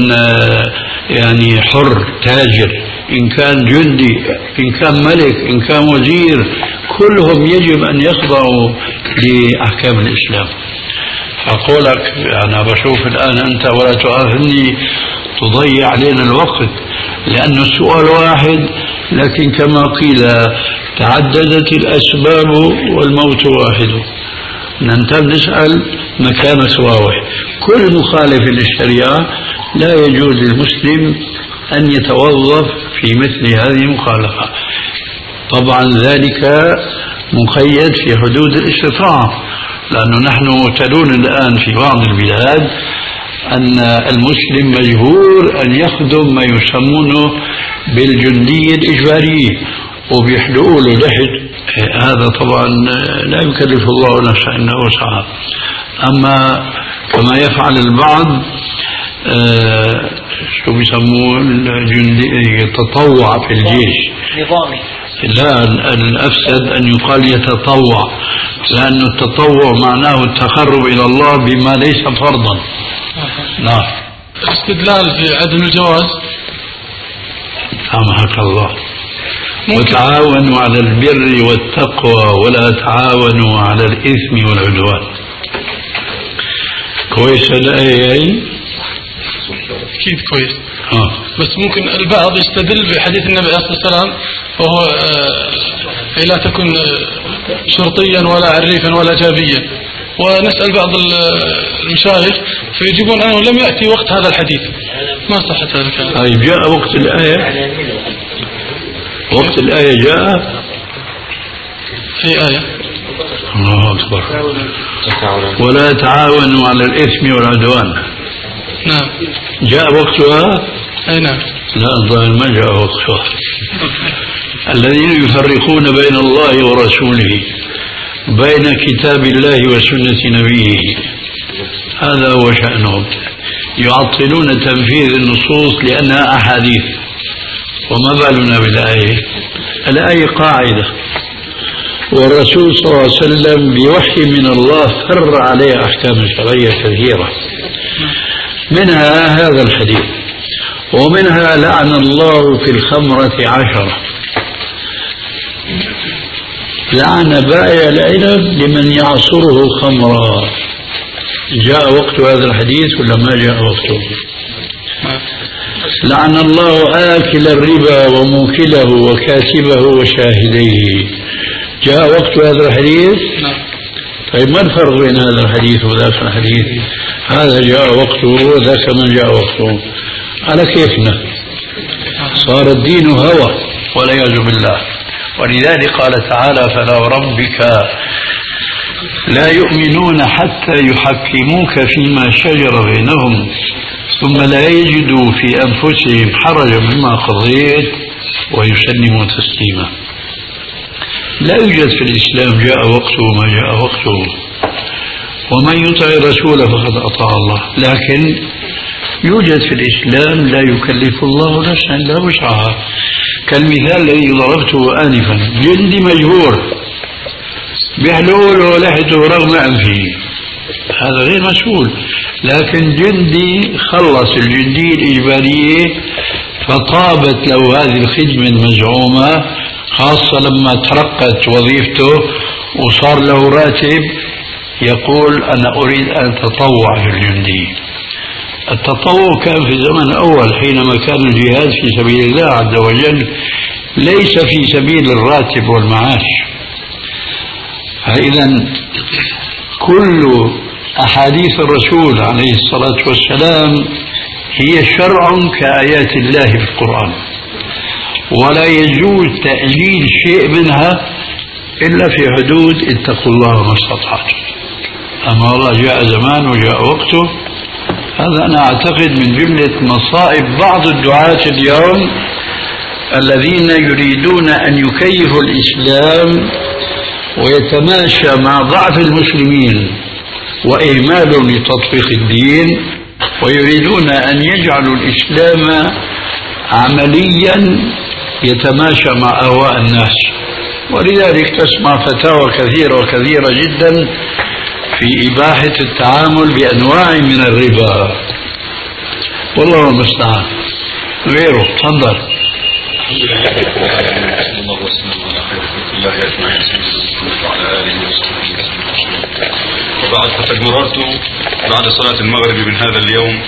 D: يعني حر تاجر، إن كان جندي، إن كان ملك، إن كان وزير، كلهم يجب أن يخضعوا لأحكام الإسلام. أقولك أنا بشوف الآن أنت ولا تؤاخذني تضيع علينا الوقت، لأن السؤال واحد لكن كما قيل تعددت الأسباب والموت واحد. أنت نسأل مكان سواوح. كل مخالف للشريعة لا يجوز للمسلم أن يتوظف في مثل هذه المخالفة. طبعا ذلك مقيد في حدود الاستطاعة، لأنه نحن مبتلون الآن في بعض البلاد أن المسلم مجبور أن يخدم ما يسمونه بالجندية الإجبارية وبيحلقوا له لحد. هذا طبعا لا يكلف الله نفسا إلا وسعها. أما كما يفعل البعض آه شو بيسموه الجندي يتطوع في الجيش
F: نظامي.
D: لا، الأفسد أن يقال يتطوع، لأن التطوع معناه التقرب إلى الله بما ليس فرضا. نعم.
A: الاستدلال في عدم الجواز
D: سامحك الله. وتعاونوا على البر والتقوى ولا تعاونوا على الإثم والعدوان. كويس الآية؟
A: أكيد كويس. بس ممكن البعض يستدل بحديث النبي عليه الصلاة والسلام وهو آه لا تكن شرطيا ولا عريفا ولا جابيا، ونسأل بعض المشايخ فيجيبون أنه لم يأتي وقت هذا الحديث. ما صحة هذا الكلام؟
D: طيب جاء وقت الآية، وقت الآية جاء
A: في آية
D: الله أكبر ولا تعاونوا على الإثم والعدوان.
A: نعم
D: جاء وقتها.
A: أي نعم.
D: لا الظاهر ما جاء وقتها. الذين يفرقون بين الله ورسوله بين كتاب الله وسنة نبيه هذا هو شأنهم، يعطلون تنفيذ النصوص لأنها أحاديث. وما بالنا بالآية؟ الآية قاعدة، والرسول صلى الله عليه وسلم بوحي من الله فر عليه أحكام شرعية كثيرة، منها هذا الحديث، ومنها لعن الله في الخمرة عشرة، لعن بائع العنب لمن يعصره خمرا. جاء وقت هذا الحديث ولا ما جاء وقته؟ لعن الله آكل الربا وموكله وكاتبه وشاهديه. جاء وقت هذا الحديث؟ طيب ما الفرق بين هذا الحديث وذاك الحديث؟ هذا جاء وقته وذاك من جاء وقته، على كيفنا. صار الدين هوى والعياذ بالله. ولذلك قال تعالى فلا وربك لا يؤمنون حتى يحكموك فيما شجر بينهم ثم لا يجدوا في أنفسهم حرجا مما قضيت ويسلموا تسليما. لا يوجد في الإسلام جاء وقته وما جاء وقته، ومن يطع الرسول فقد أطاع الله. لكن يوجد في الإسلام لا يكلف الله نفسا إلا وسعها، كالمثال الذي ضربته آنفا، جندي مجبور بحلول ولحته رغم أنفه، هذا غير مسؤول. لكن جندي خلص الجندية الإجبارية فطابت له هذه الخدمة المزعومة، خاصة لما ترقت وظيفته وصار له راتب، يقول أنا أريد أن أتطوع في الجندية. التطوع كان في الزمن الأول حينما كان الجهاد في سبيل الله عز وجل، ليس في سبيل الراتب والمعاش. فإذا كل أحاديث الرسول عليه الصلاة والسلام هي شرع كآيات الله في القرآن، ولا يجوز تأليل شيء منها إلا في حدود اتقوا الله ما استطعتم. أما الله جاء زمان وجاء وقته، هذا أنا أعتقد من جملة مصائب بعض الدعاة اليوم الذين يريدون أن يكيفوا الإسلام ويتماشى مع ضعف المسلمين وإهمالهم لتطبيق الدين، ويريدون أن يجعلوا الإسلام عمليا يتماشى مع أهواء الناس. ولذلك تسمع فتاوى كثيرة وكثيرة جدا في إباحة التعامل بأنواع من الربا، والله المستعان. غيره تفضل.
G: الحمد لله صلى الله وسلم على خير خلق الله أجمعين سيدنا وعلى آله وصحبه وسلم. وبعد، فقد مررت بعد صلاة المغرب من هذا اليوم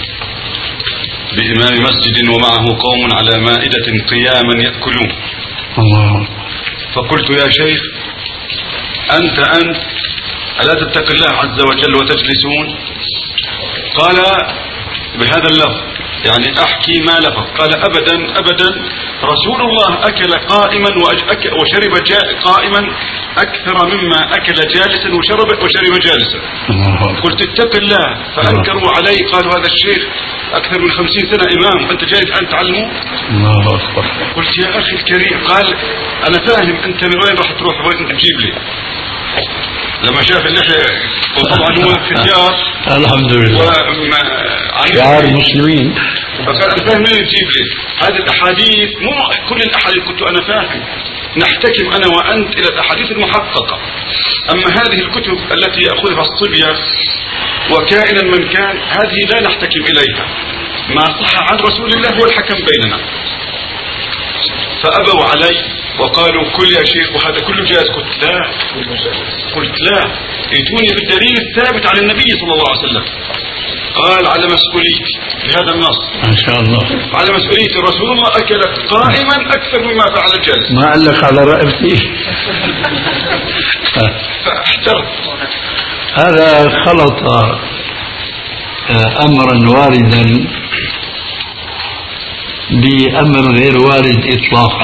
G: بإمام مسجد ومعه قوم على مائدة قياما يأكلون.
D: الله.
G: فقلت يا شيخ أنت أنت ألا تتق الله عز وجل وتجلسون؟ قال بهذا اللفظ، يعني أحكي ما لفظ. قال أبدا أبدا، رسول الله أكل قائما وشرب قائما أكثر مما أكل جالسا وشرب وشرب جالسا. قلت اتق الله، فأنكروا علي، قالوا هذا الشيخ أكثر من خمسين سنة إمام، أنت جاي الآن تعلمه؟
D: الله أكبر.
G: قلت يا أخي الكريم، قال أنا فاهم أنت من وين راح تروح، وين تجيب لي. لما شاف اللحية، وطبعا هو فتيار
D: الحمد لله شعار المسلمين،
G: فقال أنا فاهم منين تجيب لي هذه الأحاديث؟ مو كل الأحاديث كنت أنا فاهم، نحتكم أنا وأنت إلى الأحاديث المحققة. أما هذه الكتب التي يأخذها الصبية وكائنا من كان، هذه لا نحتكم إليها. ما صح عن رسول الله هو الحكم بيننا. فأبوا علي وقالوا كل يا شيخ وهذا كله جائز. قلت لا، قلت لا، ائتوني بالدليل الثابت عن النبي صلى الله عليه وسلم. قال على مسؤوليتي بهذا النص
D: ما شاء الله.
G: على مسؤوليتي رسول الله أكل قائما أكثر مما فعل جالس.
D: ما قال لك على رأيتي؟
G: فاحترت.
D: هذا خلط أمرا واردا بأمر غير وارد إطلاقا.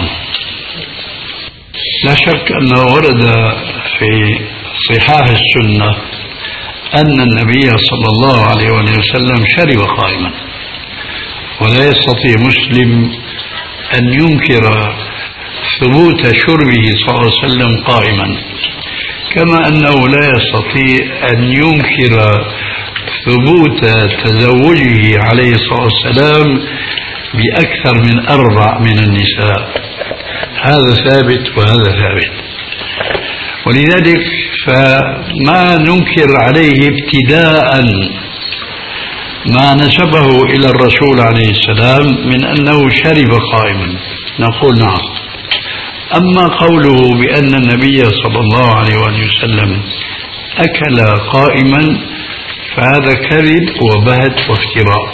D: لا شك أنه ورد في صحاح السنة أن النبي صلى الله عليه وسلم شرب قائما، ولا يستطيع مسلم أن ينكر ثبوت شربه صلى الله عليه وسلم قائما، كما أنه لا يستطيع أن ينكر ثبوت تزوجه عليه الصلاة والسلام بأكثر من أربع من النساء. هذا ثابت وهذا ثابت، ولذلك فما ننكر عليه ابتداء ما نسبه إلى الرسول عليه السلام من أنه شرب قائما، نقول نعم. أما قوله بأن النبي صلى الله عليه وسلم أكل قائما فهذا كذب وبهت وافتراء.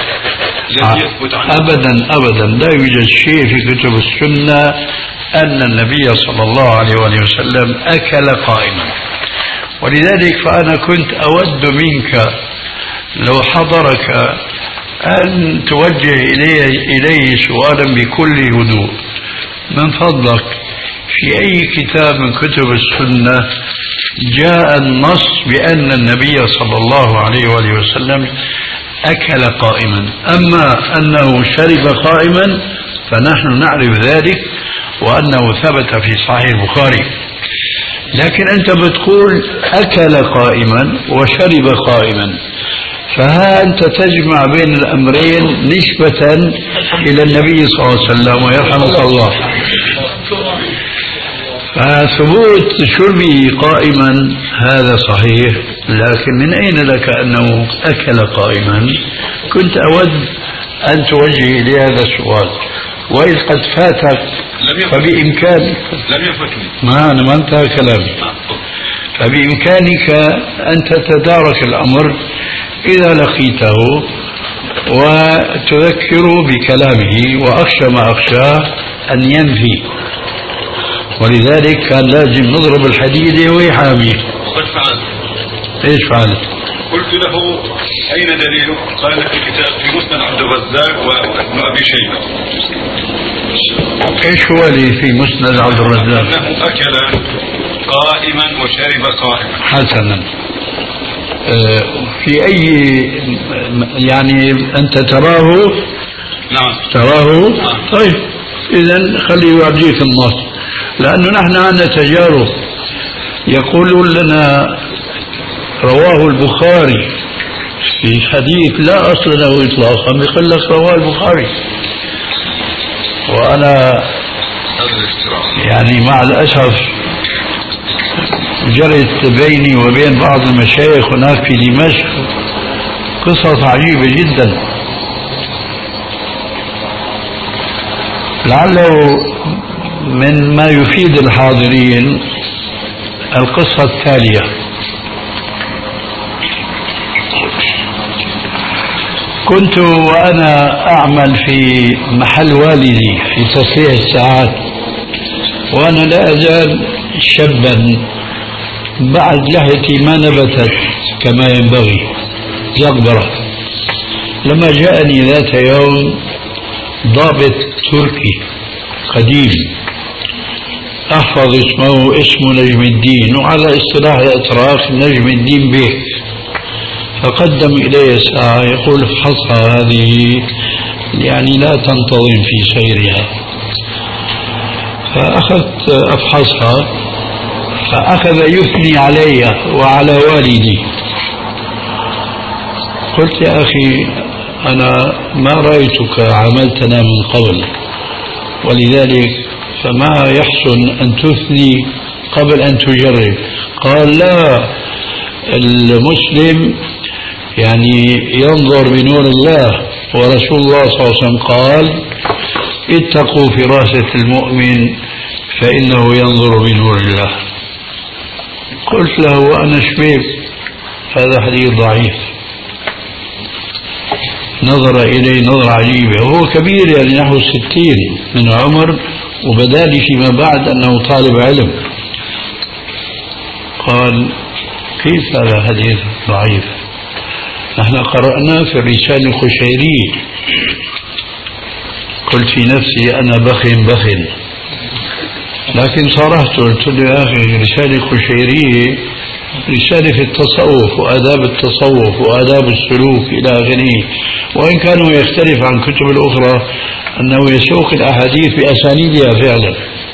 D: أبدا أبدا لا يوجد شيء في كتب السنة أن النبي صلى الله عليه وسلم أكل قائما. ولذلك فأنا كنت أود منك لو حضرك أن توجه إليه, إليه سؤالا بكل هدوء: من فضلك في أي كتاب من كتب السنة جاء النص بأن النبي صلى الله عليه وسلم أكل قائما؟ أما أنه شرب قائما فنحن نعرف ذلك وأنه ثبت في صحيح البخاري، لكن أنت بتقول أكل قائما وشرب قائما، فها أنت تجمع بين الأمرين نسبة إلى النبي صلى الله عليه وسلم ويرحمك الله. فثبوت شربه قائما هذا صحيح، لكن من أين لك أنه أكل قائما؟ كنت أود أن توجه لي هذا السؤال، وإذ قد فاتك فبإمكانك.
G: لم يفتني.
D: ما أنا ما انتهى كلامي. فبإمكانك أن تتدارك الأمر إذا لقيته وتذكره بكلامه، وأخشى ما أخشاه أن ينفي، ولذلك كان لازم نضرب الحديد ويحاميه.
G: قد فعلت.
D: ايش فعلت؟
G: قلت له أين دليله؟ قال في كتاب في مسند عبد الرزاق وابن أبي شيبة.
D: ايش هو اللي في مسند عبد الرزاق؟
G: أنه أكل قائما وشرب قائما.
D: حسنا. في أي يعني أنت تراه؟
G: نعم
D: تراه؟
G: نعم.
D: طيب إذن خليه يورجيك النص، لأنه نحن عندنا تجارب. يقولون لنا رواه البخاري في حديث لا أصل له إطلاقا، بيقول لك رواه البخاري، وأنا يعني مع الأسف جرت بيني وبين بعض المشايخ هناك في دمشق قصص عجيبة جدا، لعله من ما يفيد الحاضرين القصة التالية. كنت وأنا أعمل في محل والدي في تصليح الساعات، وأنا لا أزال شابا بعد لحيتي ما نبتت كما ينبغي، زغبرة. لما جاءني ذات يوم ضابط تركي قديم أحفظ اسمه اسمه نجم الدين، وعلى اصطلاح الأتراك نجم الدين بيك، فقدم إلي ساعة يقول افحصها هذه يعني لا تنتظم في سيرها. فأخذت أفحصها، فأخذ يثني علي وعلى والدي. قلت يا أخي أنا ما رأيتك عملتنا من قبل، ولذلك فما يحسن أن تثني قبل أن تجرب. قال لا، المسلم يعني ينظر بنور الله، ورسول الله صلى الله عليه وسلم قال اتقوا فراسة المؤمن فإنه ينظر بنور الله. قلت له وأنا شبيب هذا حديث ضعيف. نظر إلي نظرة عجيبة، وهو كبير يعني نحو الستين من عمر، وبدا لي فيما بعد أنه طالب علم. قال: كيف هذا حديث ضعيف؟ نحن قرأنا في الرسالة الخشيرية. قلت في نفسي أنا بخن بخن، لكن صارحت قلت له: يا أخي، رسالة الخشيرية رسالة في التصوف وآداب التصوف وآداب السلوك إلى آخره، وإن كانوا يختلف عن كتب الأخرى أنه يسوق الأحاديث بأسانيدها فعلا.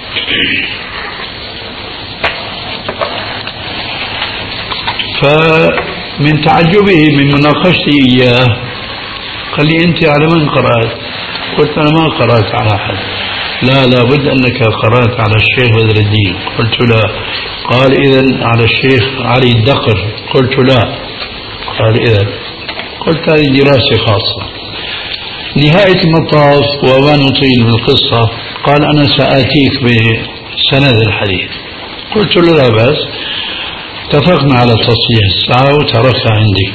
D: فمن تعجبه من مناقشتي إياه قال لي: أنت على من قرأت؟ قلت: أنا ما قرأت على أحد. لا لابد أنك قرأت على الشيخ بدر الدين. قلت: لا. قال: إذن على الشيخ علي الدقر. قلت: لا. قال: إذن. قلت: هذه دراسة خاصة. نهاية المطاف وما نطيل بالقصة، قال: أنا سآتيك بسند الحديث. قلت له: لا بأس. اتفقنا على تصحيح الساعة وتركها عندي.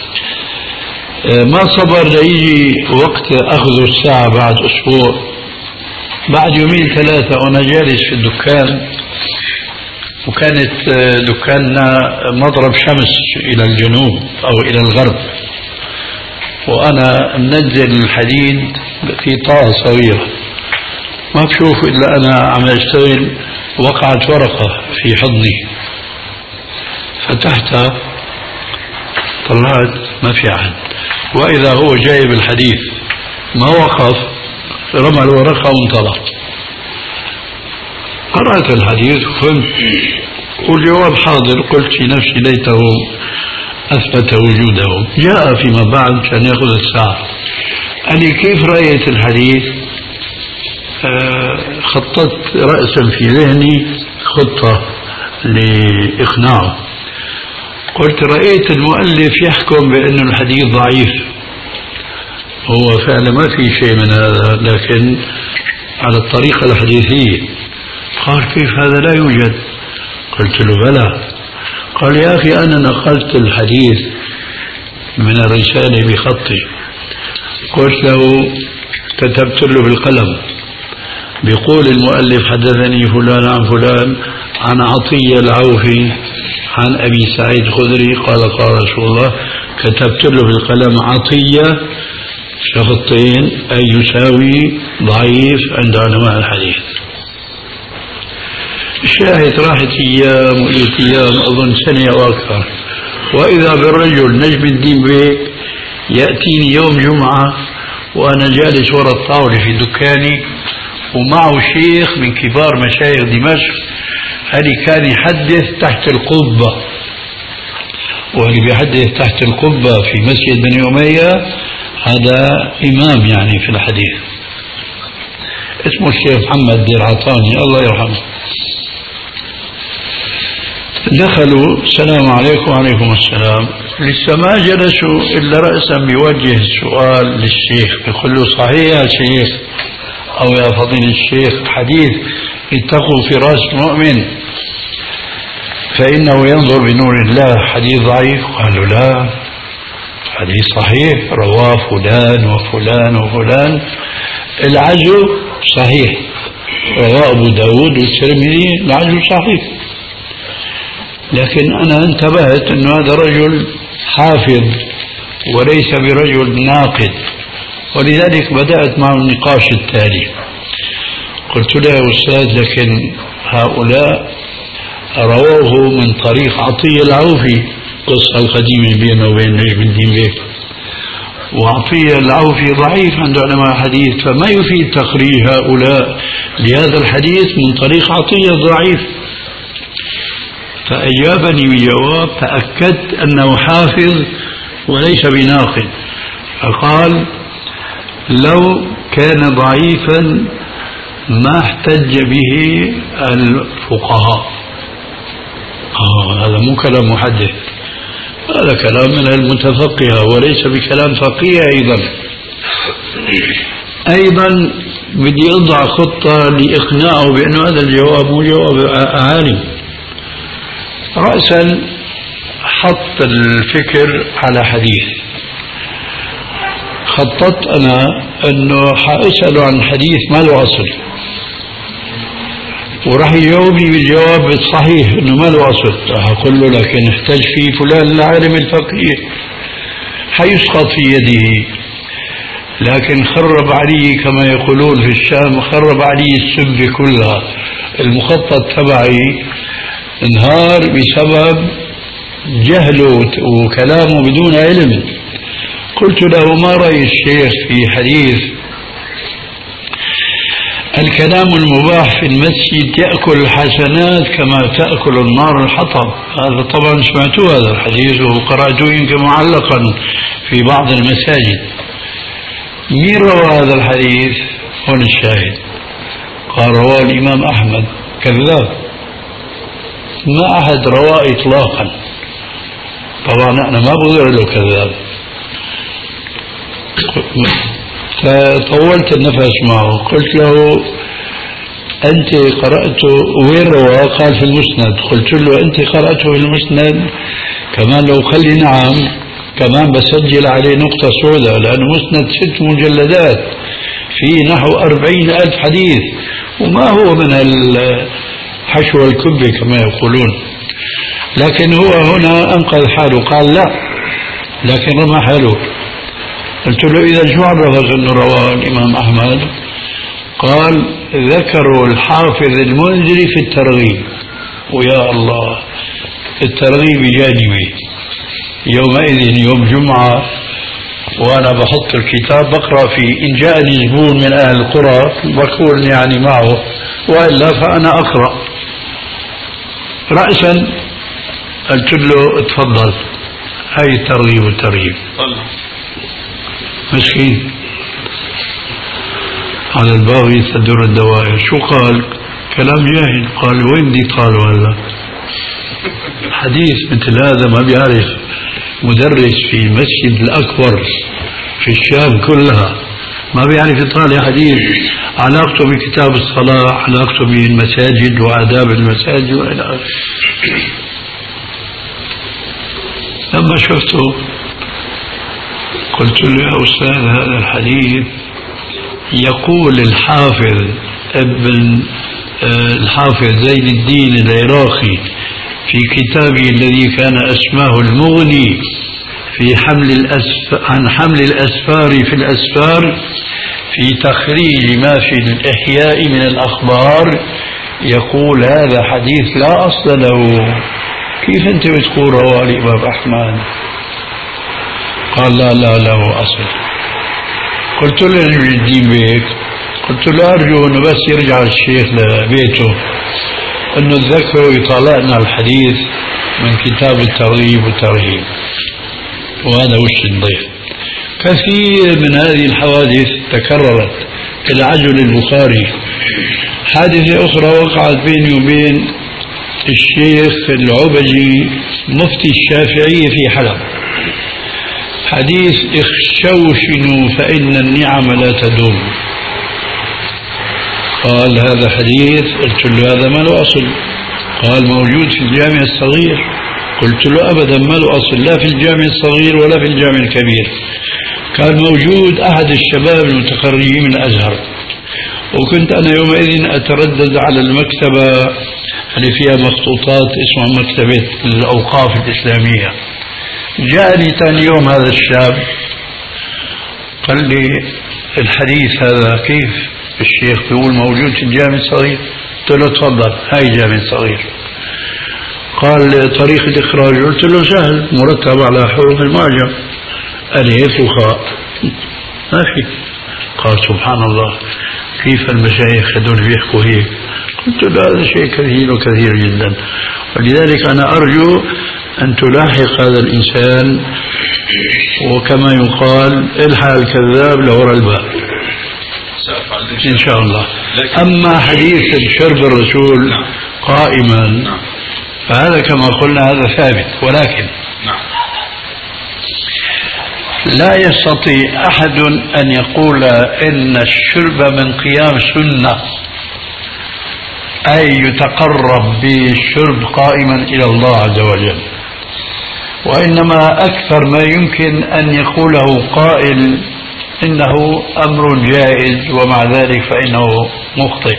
D: ما صبر ليجي وقت أخذ الساعة بعد أسبوع. بعد يومين ثلاثة وأنا جالس في الدكان، وكانت دكاننا مضرب شمس إلى الجنوب أو إلى الغرب، وأنا منزل الحديد في طاقة صغيرة ما بشوف إلا أنا عم أشتغل، وقعت ورقة في حضني، فتحتها طلعت ما في أحد، وإذا هو جايب الحديث، ما وقف، رمى الورقة وانطلق. قرأت الحديث وفهمت، والجواب حاضر. قلت في نفسي: ليته أثبت وجوده. جاء فيما بعد كان يأخذ الساعة، قال لي: كيف رأيت الحديث؟ آه خططت رأسا في ذهني خطة لإقناعه. قلت: رأيت المؤلف يحكم بأن الحديث ضعيف، هو فعلا ما في شيء من هذا، لكن على الطريقة الحديثية. قال: كيف هذا لا يوجد؟ قلت له: بلى. قال: يا أخي، أنا نقلت الحديث من الرسالة بخطي. قلت له: كتبت له بالقلم، بيقول المؤلف: حدثني فلان عن فلان عن عطية العوفي عن أبي سعيد الخدري قال قال رسول الله. كتبت له بالقلم: عطية شخطين أي يساوي ضعيف عند علماء الحديث. الشاهد راحت أيام وليت أيام، أظن سنة أو أكثر، وإذا بالرجل نجم الدين بيك يأتيني يوم جمعة وأنا جالس وراء الطاولة في دكاني، ومعه شيخ من كبار مشايخ دمشق، هذه كان يحدث تحت القبة، واللي بيحدث تحت القبة في مسجد بني أمية هذا إمام يعني في الحديث، اسمه الشيخ محمد دير عطاني الله يرحمه. دخلوا: السلام عليكم. وعليكم السلام. لسه ما جلسوا إلا رأسا بيوجه السؤال للشيخ، يقول له: صحيح يا شيخ أو يا فضيلة الشيخ، حديث اتقوا فراش المؤمن فإنه ينظر بنور الله، حديث ضعيف؟ قالوا: لا، حديث صحيح، رواه فلان وفلان وفلان، العزو صحيح، رواه أبو داود والترمذي، العزو صحيح. لكن أنا انتبهت أن هذا رجل حافظ وليس برجل ناقد، ولذلك بدأت معه النقاش التالي. قلت له: يا أستاذ، لكن هؤلاء رووه من طريق عطية العوفي، قصة القديمة بينه وبين نجم الدين بيك، وعطية العوفي ضعيف عند علماء الحديث، فما يفيد تخريج هؤلاء لهذا الحديث من طريق عطية ضعيف. فأجابني بجواب تأكدت أنه حافظ وليس بناقد، فقال: لو كان ضعيفا ما احتج به الفقهاء. آه هذا مو كلام محدث، هذا كلام من المتفقهة وليس بكلام فقيه. أيضا أيضا بدي أضع خطة لإقناعه بأن هذا الجواب مو جواب عالم. رأسا حط الفكر على حديث، خططت أنا أنه حأسأله عن حديث ما له أصل، وراح يجاوبني بالجواب الصحيح أنه ما له أصل. راح أقول له لكن احتج فيه فلان العالم الفقيه، حيسقط في يده. لكن خرب علي كما يقولون في الشام، خرب علي السبة كلها. المخطط تبعي انهار بسبب جهله وكلامه بدون علم. قلت له ما رأي الشيخ في حديث الكلام المباح في المسجد يأكل الحسنات كما تأكل النار الحطب؟ هذا طبعا سمعتوه هذا الحديث وقرأته يمكن معلقا في بعض المساجد. مين روى هذا الحديث؟ هون الشاهد. قال رواه الإمام أحمد. كذاب، ما أحد رواه إطلاقا. طبعا أنا ما بغير له كذاب، فطولت النفس معه. قلت له أنت قرأته وين رواه؟ قال في المسند. قلت له أنت قرأته في المسند؟ كمان لو قال لي نعم كمان بسجل عليه نقطة سوداء، لأنه مسند ست مجلدات فيه نحو أربعين ألف حديث، وما هو من الحشو الكبة كما يقولون. لكن هو هنا أنقذ حاله، قال لا لكن رمى حاله. قلت له إذا شو عرفك أنه رواه الإمام أحمد؟ قال ذكروا الحافظ المنذري في الترغيب. ويا الله، الترغيب بجانبي يومئذ يوم جمعة وأنا بحط الكتاب بقرأ فيه، إن جاءني زبون من أهل القرى بكون يعني معه، وإلا فأنا أقرأ رأسا. قلت له اتفضل، هاي الترغيب والترهيب. مسكين على الباغي تدور الدوائر. شو قال؟ كلام جاهل. قال وين دي قالوا هذا حديث مثل هذا ما بيعرف مدرس في المسجد الأكبر في الشام كلها ما بيعرف يطالع حديث علاقته بكتاب الصلاة، علاقته بالمساجد وآداب المساجد وإلى آخره. لما شفته قلت له يا أستاذ هذا الحديث يقول الحافظ ابن الحافظ زين الدين العراقي في كتابه الذي كان اسماه المغني في حمل الأسف... عن حمل الأسفار في الأسفار في تخريج ما في الإحياء من الأخبار، يقول هذا حديث لا أصل له. كيف أنت بتقول رواه الإمام أحمد؟ قال لا لا له أصل. قلت له نجم الدين بيك؟ قلت له أرجو أنه بس يرجع الشيخ لبيته أنه تذكروا يطالعنا الحديث من كتاب الترغيب والترهيب. وهذا وش الضيف. كثير من هذه الحوادث تكررت. العجل البخاري، حادثة أخرى وقعت بيني وبين الشيخ العبجي مفتي الشافعية في حلب، حديث اخشوشنوا فإن النعم لا تدوم. قال هذا حديث. قلت له هذا ما له أصل. قال موجود في الجامع الصغير. قلت له أبدا ما له أصل، لا في الجامع الصغير ولا في الجامع الكبير. كان موجود أحد الشباب المتخرجين من الأزهر، وكنت أنا يومئذ أتردد على المكتبة اللي فيها مخطوطات اسمها مكتبة الأوقاف الإسلامية. جاءني ثاني يوم هذا الشاب قال لي الحديث هذا كيف الشيخ بيقول موجود في الجامع الصغير؟ قلت له تفضل هاي جامع صغير. قال طريقة إخراجه؟ قلت له سهل، مرتب على حروف المعجم، ألف وخاء، ما في. قال سبحان الله كيف المشايخ هذول بيحكوا هيك؟ قلت له هذا شيء كثير وكثير جدا، ولذلك أنا أرجو أن تلاحق هذا الإنسان، وكما يقال الحق الكذاب لورا الباب إن شاء الله. أما حديث شرب الرسول قائما فهذا كما قلنا هذا ثابت، ولكن لا يستطيع أحد أن يقول إن الشرب من قيام سنة، أي يتقرب بالشرب قائما إلى الله عز وجل. وإنما أكثر ما يمكن أن يقوله قائل إنه أمر جائز ومع ذلك فإنه مخطئ.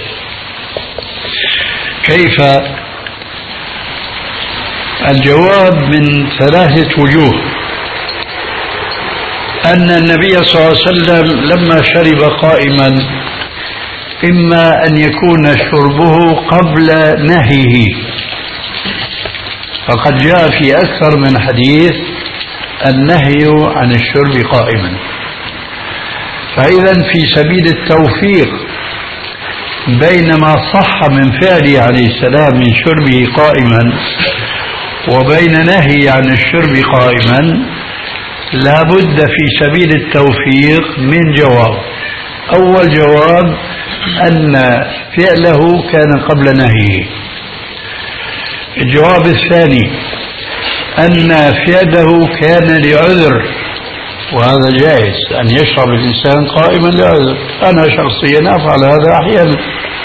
D: كيف؟ الجواب من ثلاثة وجوه. أن النبي صلى الله عليه وسلم لما شرب قائما إما أن يكون شربه قبل نهيه، فقد جاء في أكثر من حديث النهي عن الشرب قائما، فإذا في سبيل التوفيق بين ما صح من فعله عليه السلام من شربه قائما وبين نهي عن الشرب قائما لا بد في سبيل التوفيق من جواب. أول جواب أن فعله كان قبل نهيه. الجواب الثاني أن فعله كان لعذر، وهذا جائز أن يشرب الإنسان قائما لعذر. أنا شخصيا أفعل هذا أحيانا.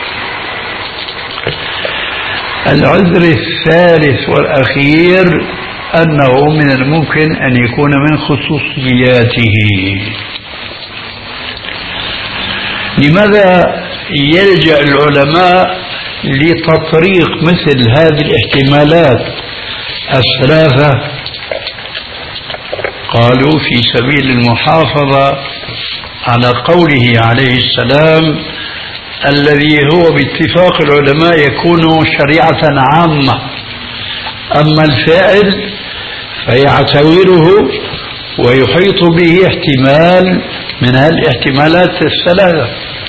D: العذر الثالث والأخير أنه من الممكن أن يكون من خصوصياته. لماذا يلجأ العلماء لتطريق مثل هذه الاحتمالات الثلاثة؟ قالوا في سبيل المحافظة على قوله عليه السلام الذي هو باتفاق العلماء يكون شريعة عامة، أما الفاعل فيعتبره ويحيط به احتمال من هالاحتمالات الثلاثة.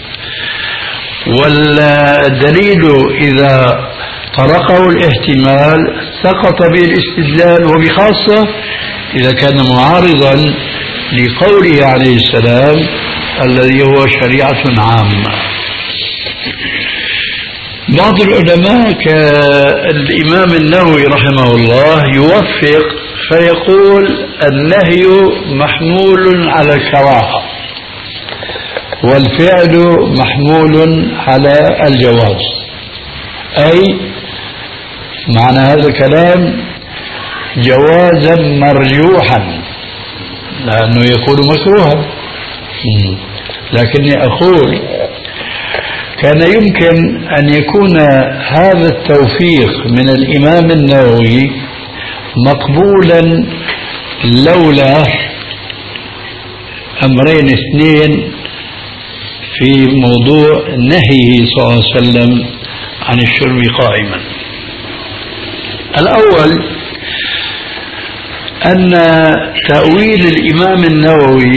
D: والدليل إذا طرقه الاحتمال سقط به الاستدلال، وبخاصة إذا كان معارضا لقوله عليه السلام الذي هو شريعة عامة. بعض العلماء كالإمام النووي رحمه الله يوفق فيقول النهي محمول على الكراهة والفعل محمول على الجواز، أي معنى هذا الكلام جوازا مرجوحا لأنه يكون مكروها. لكني أقول كان يمكن أن يكون هذا التوفيق من الإمام النووي مقبولا لولا أمرين اثنين في موضوع نهيه صلى الله عليه وسلم عن الشرب قائما. الأول أن تأويل الإمام النووي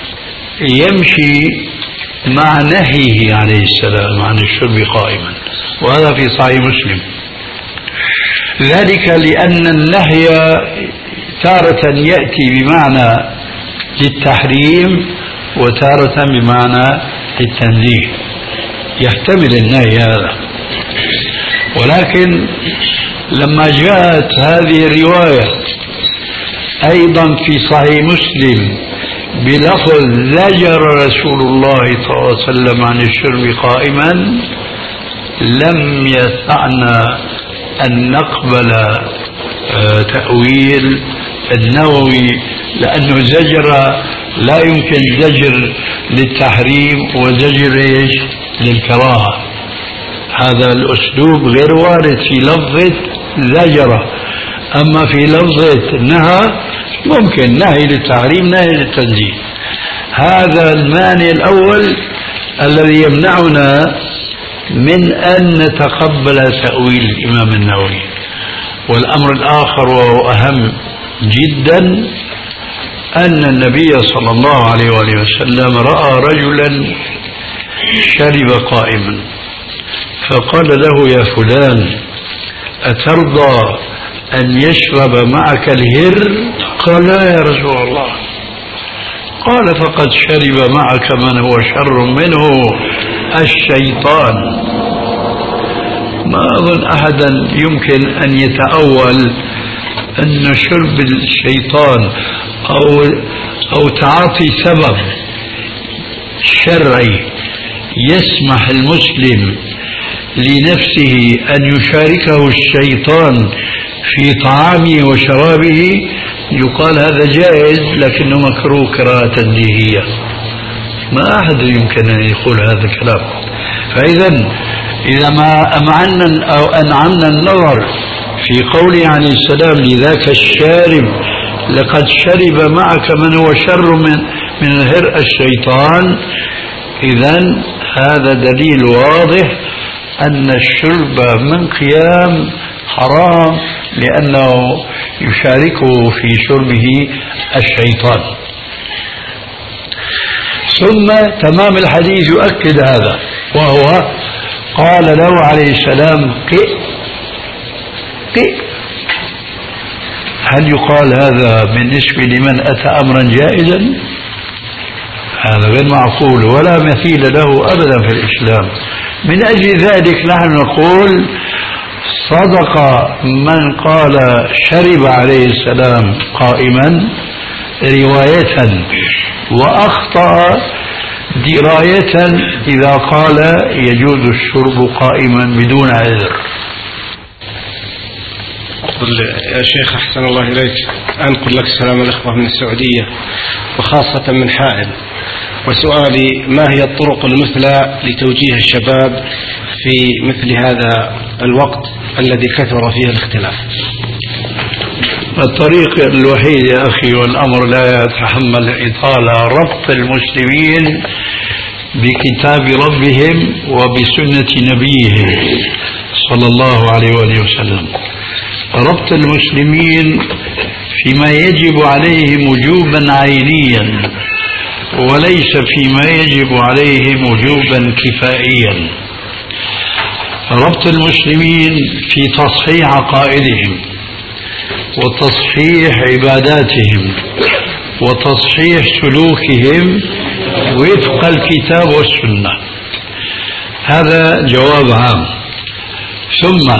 D: يمشي مع نهيه عليه السلام عن الشرب قائما، وهذا في صحيح مسلم. ذلك لأن النهي تارة يأتي بمعنى للتحريم وتارة بمعنى للتنزيه، يحتمل النهي هذا. ولكن لما جاءت هذه الرواية أيضا في صحيح مسلم بلفظ زجر رسول الله صلى الله عليه وسلم عن الشرب قائما، لم يسعنا أن نقبل تأويل النووي، لأنه زجر لا يمكن زجر للتحريم وزجر إيش للكراهة. هذا الأسلوب غير وارد في لفظة زجر، أما في لفظة نهى ممكن نهي للتحريم نهي للتنزيه. هذا المانع الأول الذي يمنعنا من أن نتقبل تأويل الإمام النووي. والأمر الآخر وهو أهم جدا أن النبي صلى الله عليه وآله وسلم رأى رجلا شرب قائما فقال له يا فلان أترضى أن يشرب معك الهر؟ قال لا يا رسول الله. قال فقد شرب معك من هو شر منه الشيطان. ما أظن أحدا يمكن أن يتأول أن شرب الشيطان أو أو تعاطي سبب شرعي يسمح المسلم لنفسه أن يشاركه الشيطان في طعامه وشرابه يقال هذا جائز لكنه مكروه كراهة تنزيهية. ما أحد يمكن أن يقول هذا الكلام. فإذا إذا ما أمعنا أو أنعمنا النظر في قوله عليه السلام لذاك الشارب لقد شرب معك من هو شر من من الهرء الشيطان، إذن هذا دليل واضح أن الشرب من قيام حرام لأنه يشاركه في شربه الشيطان. ثم تمام الحديث يؤكد هذا، وهو قال له عليه السلام قئ قئ. هل يقال هذا بالنسبة لمن أتى أمرا جائزا؟ هذا غير معقول ولا مثيل له أبدا في الإسلام. من أجل ذلك نحن نقول صدق من قال شرب عليه السلام قائما رواية، وأخطأ دراية إذا قال يجوز الشرب قائما بدون عذر.
I: يا شيخ أحسن الله إليك، أنقل لك سلام الأخوة من السعودية وخاصة من حائل، وسؤالي ما هي الطرق المثلى لتوجيه الشباب في مثل هذا الوقت الذي كثر فيه الاختلاف؟
D: الطريق الوحيد يا أخي، والأمر لا يتحمل إطالة، ربط المسلمين بكتاب ربهم وبسنة نبيهم صلى الله عليه وآله وسلم. ربط المسلمين فيما يجب عليهم وجوبا عينيا، وليس فيما يجب عليهم وجوبا كفائيا. ربط المسلمين في تصحيح عقائدهم وتصحيح عباداتهم وتصحيح سلوكهم وفق الكتاب والسنة، هذا جواب عام. ثم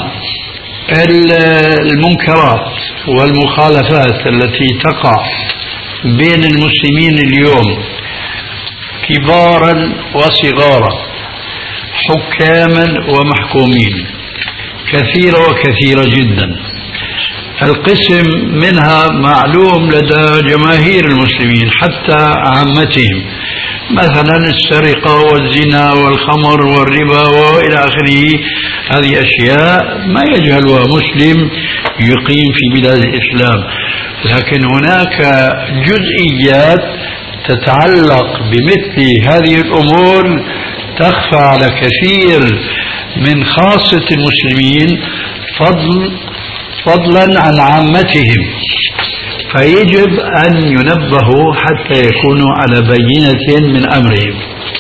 D: المنكرات والمخالفات التي تقع بين المسلمين اليوم كبارا وصغارا، حكاما ومحكومين، كثيرة وكثيرة جدا. القسم منها معلوم لدى جماهير المسلمين حتى عامتهم، مثلا السرقة والزنا والخمر والربا وإلى آخره. هذه أشياء ما يجهلها مسلم يقيم في بلاد الإسلام، لكن هناك جزئيات تتعلق بمثل هذه الأمور تخفى على كثير من خاصة المسلمين فضل فضلا عن عامتهم، فيجب أن ينبهوا حتى يكونوا على بينة من أمرهم.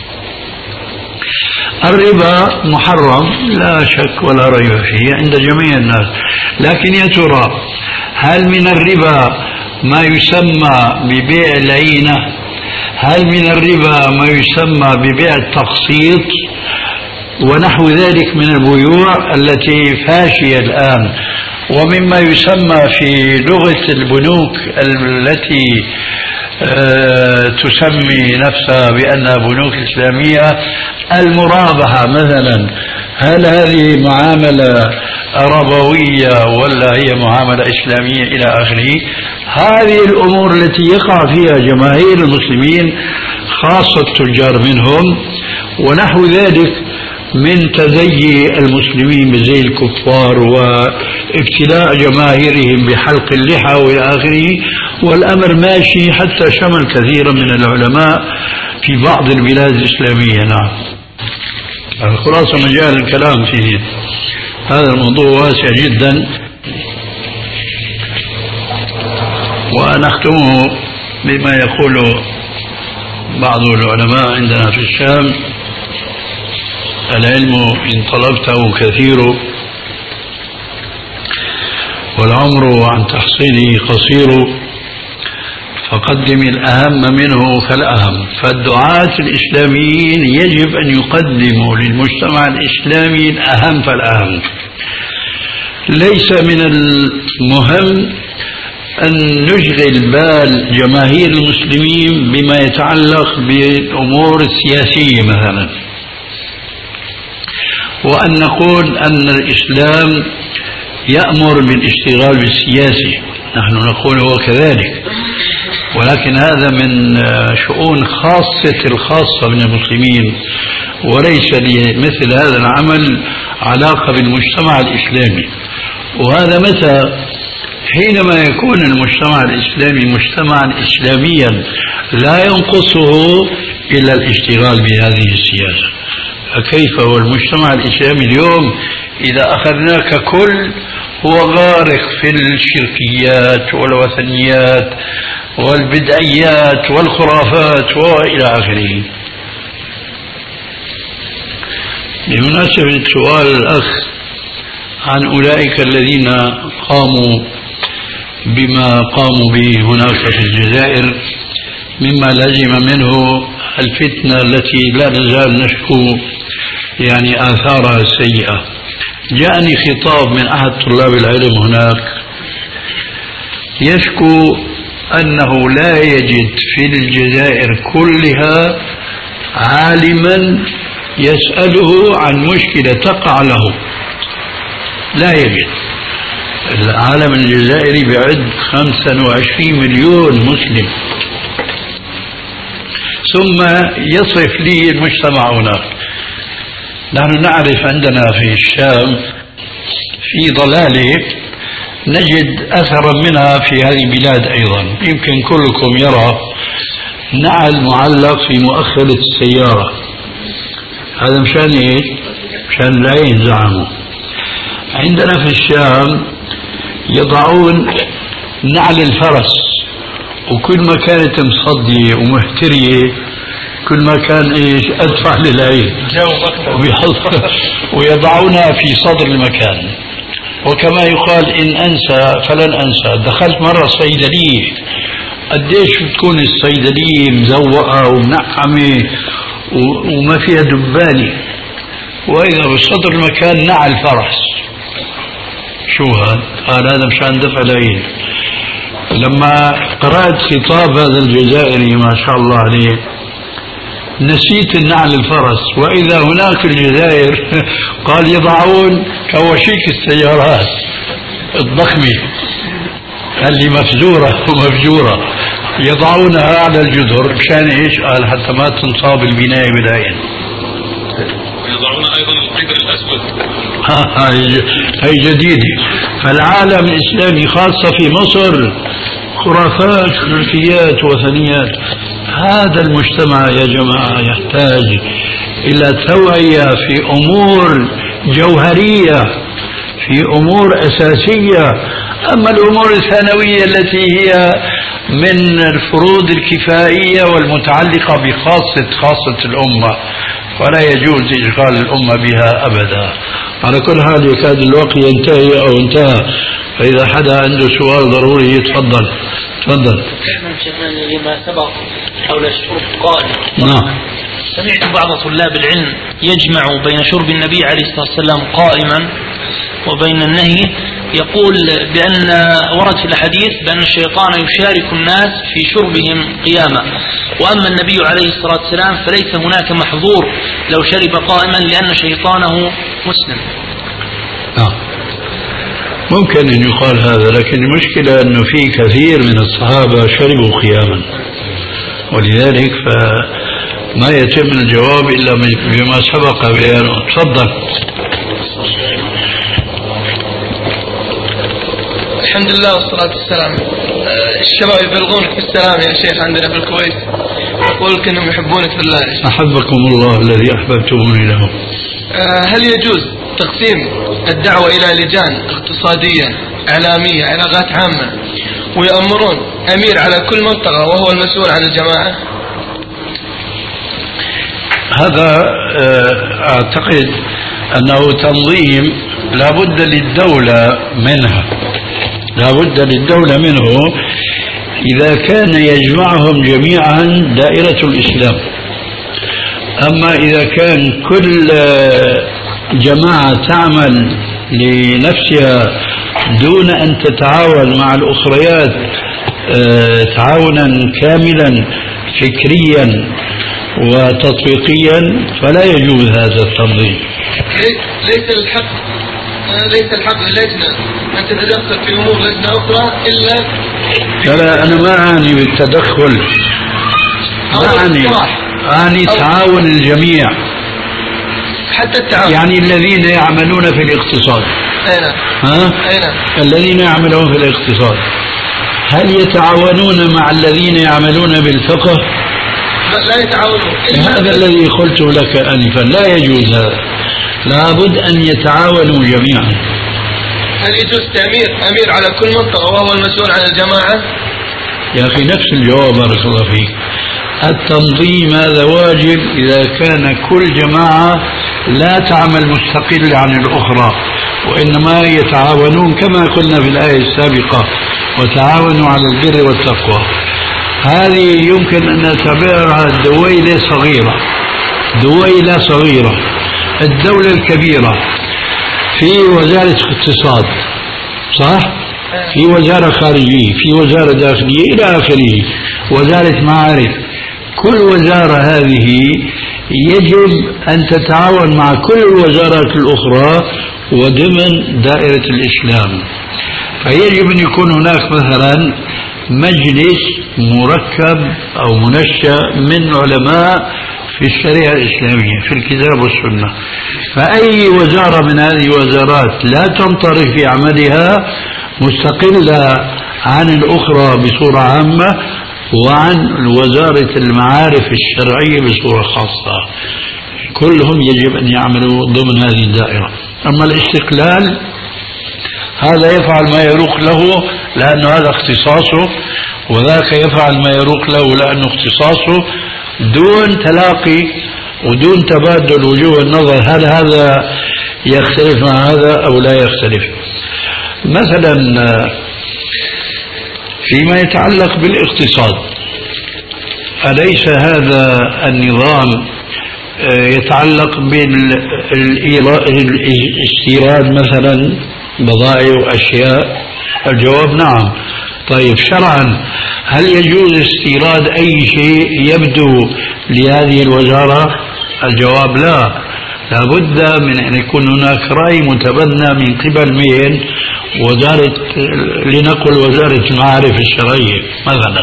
D: الربا محرم لا شك ولا ريب فيه عند جميع الناس، لكن يا ترى هل من الربا ما يسمى ببيع العينة؟ هل من الربا ما يسمى ببيع التقسيط ونحو ذلك من البيوع التي فاشية الآن؟ ومما يسمى في لغة البنوك التي أه تسمي نفسها بأنها بنوك إسلامية المرابحة مثلا، هل هذه معاملة ربوية ولا هي معاملة إسلامية إلى آخره؟ هذه الأمور التي يقع فيها جماهير المسلمين خاصة التجار منهم ونحو ذلك من تزيي المسلمين بزي الكفار وابتلاء جماهيرهم بحلق اللحى والى اخره، والامر ماشي حتى شمل كثيرا من العلماء في بعض البلاد الاسلاميه. نعم، خلاصه مجال الكلام فيه هذا الموضوع واسع جدا، ونختمه بما يقول بعض العلماء عندنا في الشام: العلم إن طلبته كثير والعمر عن تحصيله قصير، فقدم الأهم منه فالأهم. فالدعاة الإسلاميين يجب أن يقدموا للمجتمع الإسلامي الأهم فالأهم. ليس من المهم أن نشغل بال جماهير المسلمين بما يتعلق بالأمور السياسية مثلا، وأن نقول أن الإسلام يأمر بالاشتغال بالسياسة، نحن نقول هو كذلك، ولكن هذا من شؤون خاصة الخاصة من المسلمين، وليس لمثل هذا العمل علاقة بالمجتمع الإسلامي. وهذا متى؟ حينما يكون المجتمع الإسلامي مجتمعا إسلاميا لا ينقصه إلا الاشتغال بهذه السياسة. فكيف هو المجتمع الإسلامي اليوم إذا أخذناه ككل هو غارق في الشركيات والوثنيات والبدعيات والخرافات وإلى آخره. بمناسبة سؤال الأخ عن أولئك الذين قاموا بما قاموا به هناك في الجزائر، مما لزم منه الفتنة التي لا نزال نشكو يعني آثارها السيئة. جاءني خطاب من أحد طلاب العلم هناك يشكو أنه لا يجد في الجزائر كلها عالما يسأله عن مشكلة تقع له، لا يجد. العالم الجزائري بعد خمسة وعشرين مليون مسلم، ثم يصف لي المجتمع هناك. نحن نعرف عندنا في الشام في ضلالة نجد أثرا منها في هذه البلاد أيضا. يمكن كلكم يرى نعل معلق في مؤخرة السيارة، هذا مشان إيش؟ مشان لا ينزعموا. عندنا في الشام يضعون نعل الفرس، وكل ما كانت مصدية ومهترية كل ما كان ايش ادفع للعين، ويضعونها في صدر المكان. وكما يقال ان انسى فلن انسى. دخلت مرة صيدلية، قديش بتكون الصيدلية مزوقة ومنعمة وما فيها دبانة، واذا بصدر المكان نعل فرس. شو هذا؟ قال هذا مشان دفع العين. لما قرأت خطاب هذا الجزائري ما شاء الله عليه نسيت النعل الفرس، وإذا هناك في الجزائر قال يضعون كواشيك السيارات الضخمة اللي مفزورة ومفجورة يضعونها على الجدر مشان إيش؟ قال حتى ما تنصاب البناية بالعين.
C: ويضعون أيضا القدر الأسود.
D: هاي جديدة. فالعالم الإسلامي خاصة في مصر خرافات شركيات وثنيات. هذا المجتمع يا جماعة يحتاج إلى توعية في أمور جوهرية، في أمور أساسية. أما الأمور الثانوية التي هي من الفروض الكفائية والمتعلقة بخاصة خاصة الأمة فلا يجوز إشغال الأمة بها أبدا. على كل حال يكاد الوقت ينتهي أو انتهى، فإذا حدا عنده سؤال ضروري يتفضل. تفضل.
F: لما سبق حول الشرب قال
D: نعم.
F: سمعت بعض طلاب العلم يجمع بين شرب النبي عليه الصلاة والسلام قائما وبين النهي، يقول بأن ورد في الحديث بأن الشيطان يشارك الناس في شربهم قياما، وأما النبي عليه الصلاة والسلام فليس هناك محظور لو شرب قائما لأن شيطانه مسلم.
D: نعم ممكن أن يقال هذا، لكن المشكلة أنه في كثير من الصحابة شربوا قياما، ولذلك فما يتم الجواب إلا بما سبق بيانه. تفضل.
E: الحمد لله والصلاة والسلام. الشباب يبلغونك بالسلام يا شيخ عندنا في الكويت، يقولك انهم يحبونك في الله.
D: احبكم الله الذي احببتموني له.
E: هل يجوز تقسيم الدعوة الى لجان اقتصادية اعلامية علاقات عامة ويأمرون امير على كل منطقة وهو المسؤول عن الجماعة؟
D: هذا اعتقد انه تنظيم لابد للدولة منها، لابد للدولة منه إذا كان يجمعهم جميعا دائرة الإسلام. أما إذا كان كل جماعة تعمل لنفسها دون أن تتعاون مع الأخريات تعاونا كاملا فكريا وتطبيقيا فلا يجوز هذا التنظيم.
E: ليس الحق ليس الحق للجنة أن تتدخل في أمور لجنة أخرى إلا
D: لا لا أنا ما أعني بالتدخل، ما أعني أعني تعاون الجميع
E: حتى التعاون
D: يعني الذين يعملون في الاقتصاد.
E: أين
D: ها؟
E: أين
D: الذين يعملون في الاقتصاد هل يتعاونون مع الذين يعملون بالفقه؟
E: لا يتعاونون.
D: هذا الذي قلته لك آنفا، لا يجوز هذا، لابد أن يتعاونوا جميعا.
E: هل يجوز تأمير أمير على كل منطقة وهو المسؤول عن الجماعة؟
D: يا أخي نفس الجواب بارك الله فيك. التنظيم هذا واجب إذا كان كل جماعة لا تعمل مستقلة عن الأخرى، وإنما يتعاونون كما قلنا في الآية السابقة وتعاونوا على البر والتقوى. هذه يمكن أن نعتبرها دويلة صغيرة، دويلة صغيرة. الدولة الكبيرة في وزارة اقتصاد صح؟ في وزارة خارجية، في وزارة داخلية إلى آخره، وزارة معارف. كل وزارة هذه يجب أن تتعاون مع كل الوزارات الأخرى وضمن دائرة الإسلام. فيجب أن يكون هناك مثلا مجلس مركب أو منشأ من علماء في الشريعة الإسلامية في الكتاب والسنة. فأي وزارة من هذه الوزارات لا تنطلق في عملها مستقلة عن الأخرى بصورة عامة، وعن وزارة المعارف الشرعية بصورة خاصة، كلهم يجب أن يعملوا ضمن هذه الدائرة. أما الاستقلال هذا يفعل ما يروق له لأنه هذا اختصاصه، وذاك يفعل ما يروق له لأنه اختصاصه، دون تلاقي ودون تبادل وجوه النظر هل هذا يختلف مع هذا أو لا يختلف. مثلا فيما يتعلق بالاقتصاد، أليس هذا النظام يتعلق بالاستيراد مثلا بضائع وأشياء؟ الجواب نعم. طيب شرعا هل يجوز استيراد أي شيء يبدو لهذه الوزارة؟ الجواب لا، لابد من أن يكون هناك رأي متبنى من قبل من وزارة، لنقل وزارة المعارف الشرعية مثلا.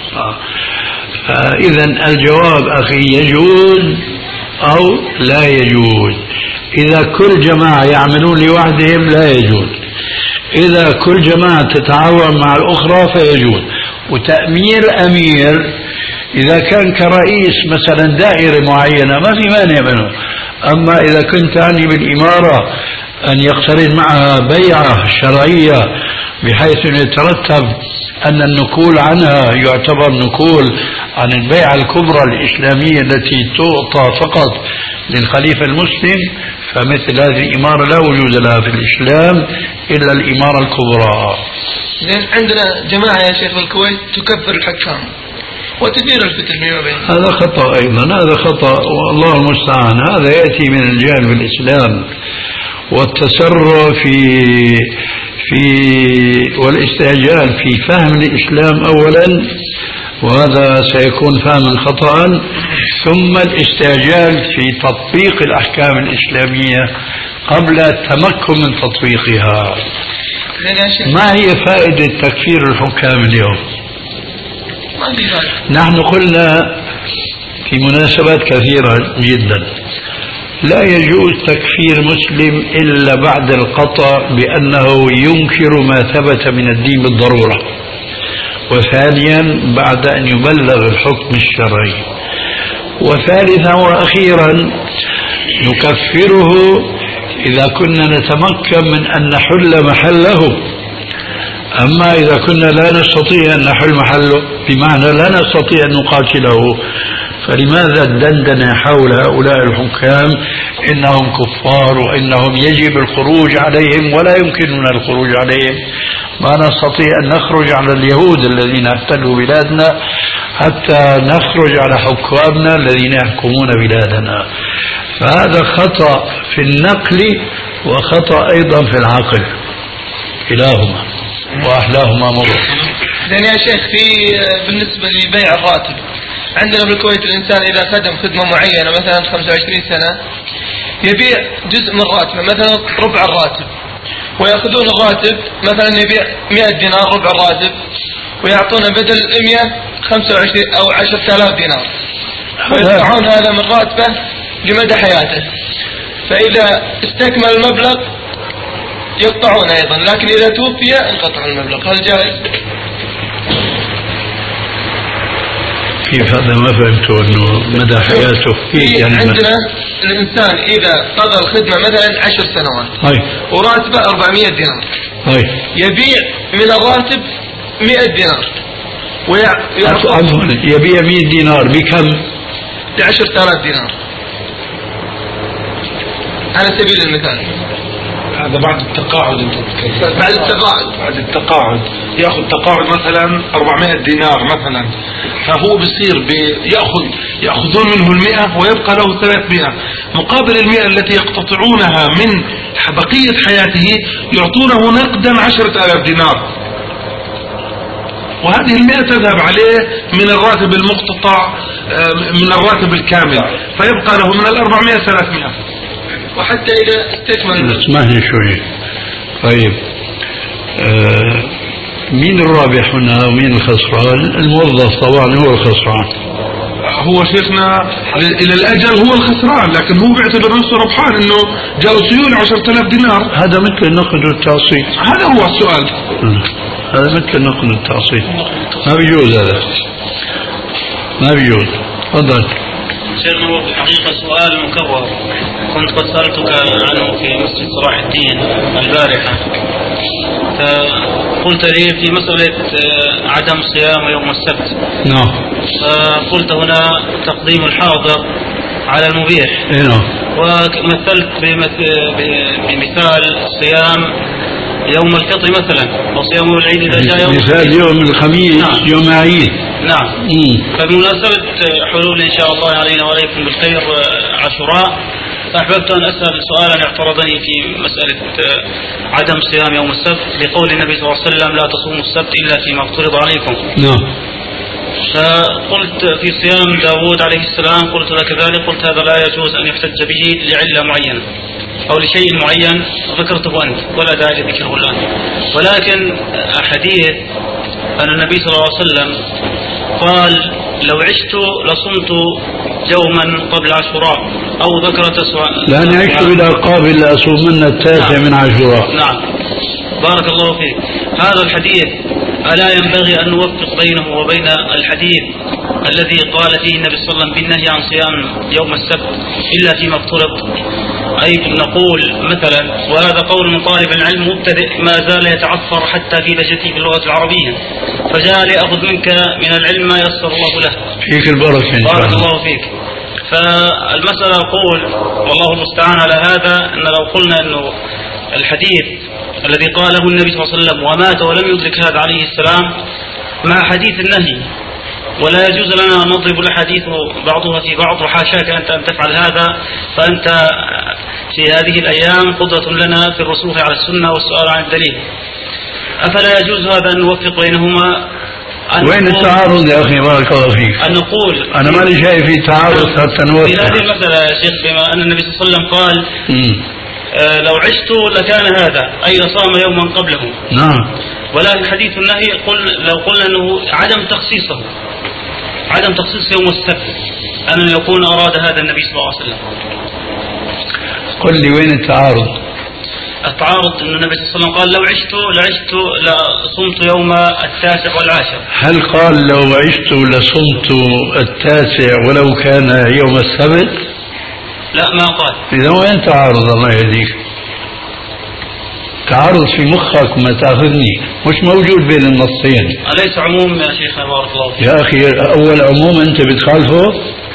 D: إذا الجواب أخي يجوز أو لا يجوز. إذا كل جماعة يعملون لوحدهم لا يجوز، إذا كل جماعة تتعاون مع الأخرى فيجوز. وتأمير أمير إذا كان كرئيس مثلا دائرة معينة ما في مانع منه. أما إذا كنت تعني بالإمارة أن يقترن معها بيعة شرعية بحيث أن يترتب أن النقول عنها يعتبر نقول عن البيعة الكبرى الإسلامية التي تعطى فقط للخليفة المسلم، فمثل هذه الإمارة لا وجود لها في الإسلام إلا الإمارة الكبرى.
E: عندنا جماعة يا شيخ بالكويت تكفر الحكام وتدير الفتن فيما بينهم.
D: هذا خطأ أيضا، هذا خطأ والله المستعان. هذا يأتي من الجانب الإسلام والتسرع في في والاستعجال في فهم الإسلام أولا، وهذا سيكون فهما خطأ، ثم الاستعجال في تطبيق الأحكام الإسلامية قبل التمكن من تطبيقها. ما هي فائدة تكفير الحكام اليوم؟ نحن قلنا في مناسبات كثيرة جدا لا يجوز تكفير مسلم إلا بعد القطع بأنه ينكر ما ثبت من الدين بالضرورة، وثانيا بعد أن يبلغ الحكم الشرعي، وثالثا وأخيرا نكفره إذا كنا نتمكن من أن نحل محله. أما إذا كنا لا نستطيع أن نحل محله بمعنى لا نستطيع أن نقاتله، فلماذا الدندنة حول هؤلاء الحكام إنهم كفار وإنهم يجب الخروج عليهم ولا يمكننا الخروج عليهم؟ ما نستطيع أن نخرج على اليهود الذين احتلوا بلادنا حتى نخرج على حكامنا الذين يحكمون بلادنا. فهذا خطأ في النقل وخطأ أيضا في العقل، كلاهما وأحلاهما مرور.
E: زين يا شيخ، في بالنسبة لبيع الراتب عندنا بالكويت الإنسان إذا خدم خدمة معينة مثلا خمسة وعشرين سنة يبيع جزء من راتبه مثلا ربع الراتب، ويأخذون الراتب مثلا يبيع مئة دينار ربع الراتب، ويعطونا بدل مئة خمسة وعشرين أو عشرة آلاف دينار، ويدفعون هذا من راتبه لمدى حياته، فإذا استكمل المبلغ يقطعون أيضا، لكن إذا توفي انقطع المبلغ. هل جائز؟
D: كيف هذا؟ ما فهمته أنه مدى حياته كيف يعني؟
E: عندنا الإنسان إذا قضى الخدمة مثلا عشر سنوات
D: هاي.
E: وراتبه أربعمائة دينار،
D: هاي.
E: يبيع من الراتب مئة دينار
D: عفوا، يبيع مئة دينار بكم؟
E: بعشرة آلاف دينار على سبيل المثال.
J: هذا بعد التقاعد. انت بتتكلم
E: بعد التقاعد
J: بعد التقاعد ياخذ تقاعد مثلا أربعمائة دينار مثلا، فهو بصير بياخذ ياخذون منه المئة ويبقى له ثلاثمائة، مقابل المئة التي يقتطعونها من بقية حياته يعطونه نقدا عشرة آلاف دينار، وهذه المئة تذهب عليه من الراتب المقتطع من الراتب الكامل، فيبقى له من الأربعمائة ثلاثمائة.
E: وحتى إذا استكمل.
D: اسمعني شوي. طيب آه مين الرابح هنا ومين الخسران؟ الموظف طبعا هو الخسران.
J: هو شيخنا إلى الأجل هو الخسران، لكن هو بيعتبر نفسه ربحان إنه جاء سيولة عشرة آلاف دينار.
D: هذا مثل النقد والتعصيب.
J: هذا هو السؤال.
D: هذا مثل النقد والتعصيب، ما بيجوز هذا، ما بيجوز. تفضل.
K: شيخنا، هو في الحقيقة سؤال مكرر كنت قد سألتك عنه في مسجد صلاح الدين البارحة، فقلت لي في مسألة عدم صيام يوم السبت.
D: نعم.
K: فقلت هنا تقديم الحاضر على المبيح.
D: نعم.
K: ومثلت بمثال صيام يوم الفطر مثلا، وصيام العيد إذا جاء يوم
D: مثال يوم الخميس. نعم. يوم عيد.
K: نعم. مم. فبمناسبة حلول إن شاء الله علينا وعليكم بالخير عاشوراء، فأحببت أن أسأل سؤالا اعترضني في مسألة عدم صيام يوم السبت لقول النبي صلى الله عليه وسلم لا تصوموا السبت إلا فيما افترض عليكم.
D: نعم.
K: فقلت في صيام داود عليه السلام قلت لك ذلك، قلت هذا لا يجوز أن يحتج به لعلة معينة أو لشيء معين ذكرته أنت ولا داعي لذكره الآن. ولكن حديث أن النبي صلى الله عليه وسلم قال لو عشت لصمت يوما قبل عاشوراء، أو ذكر تسوى
D: لأن عشت إلى قابل لأصومن التاسع. نعم. من عاشوراء.
K: نعم. بارك الله فيك. هذا الحديث ألا ينبغي أن نوفق بينه وبين الحديث الذي قال فيه النبي صلى الله عليه وسلم بالنهي عن صيام يوم السبت إلا فيما افترض؟ أي نقول مثلا، وهذا قول من طالب العلم مبتدئ ما زال يتعثر حتى في لهجته باللغة العربية، فجاء لأخذ منك من العلم ما يسر الله له.
D: فيك البركة.
K: بارك الله فيك. فالمسألة أقول والله المستعان على هذا، أن لو قلنا أنه الحديث الذي قاله النبي صلى الله عليه وسلم ومات ولم يدرك هذا عليه السلام مع حديث النهي، ولا يجوز لنا أن نضرب الحديث بعضها في بعض، وحاشاك أنت أن تفعل هذا، فأنت في هذه الأيام قدرة لنا في الرسوخ على السنة والسؤال عن الدليل. أفلا يجوز هذا أن نوفق بينهما؟
D: وين التعارض يا أخي؟ بارك الله فيك.
K: أن نقول
D: أنا ماني شايف في تعارض حتى نوفق
K: في هذه المسألة يا شيخ، بما أن النبي صلى الله عليه وسلم قال آه لو عشت لكان هذا، أي صام يوما قبله.
D: نعم.
K: ولكن حديث النهي قل لو قلنا أنه عدم تخصيصه، عدم تخصيص يوم السبت، أن يكون أراد هذا النبي صلى الله عليه وسلم.
D: قل لي وين التعارض؟
K: التعارض أن النبي صلى الله عليه وسلم قال لو عشت لعشت لصمت يوم التاسع والعاشر.
D: هل قال لو عشت لصمت التاسع ولو كان يوم السبت؟
K: لا، ما قال.
D: إذا وين تعارض؟ الله يهديك. تعارض في مخك وما تاخذني، مش موجود بين النصين.
K: أليس عموم يا شيخنا بارك الله فيك؟
D: يا أخي أول عموم أنت بتخالفه.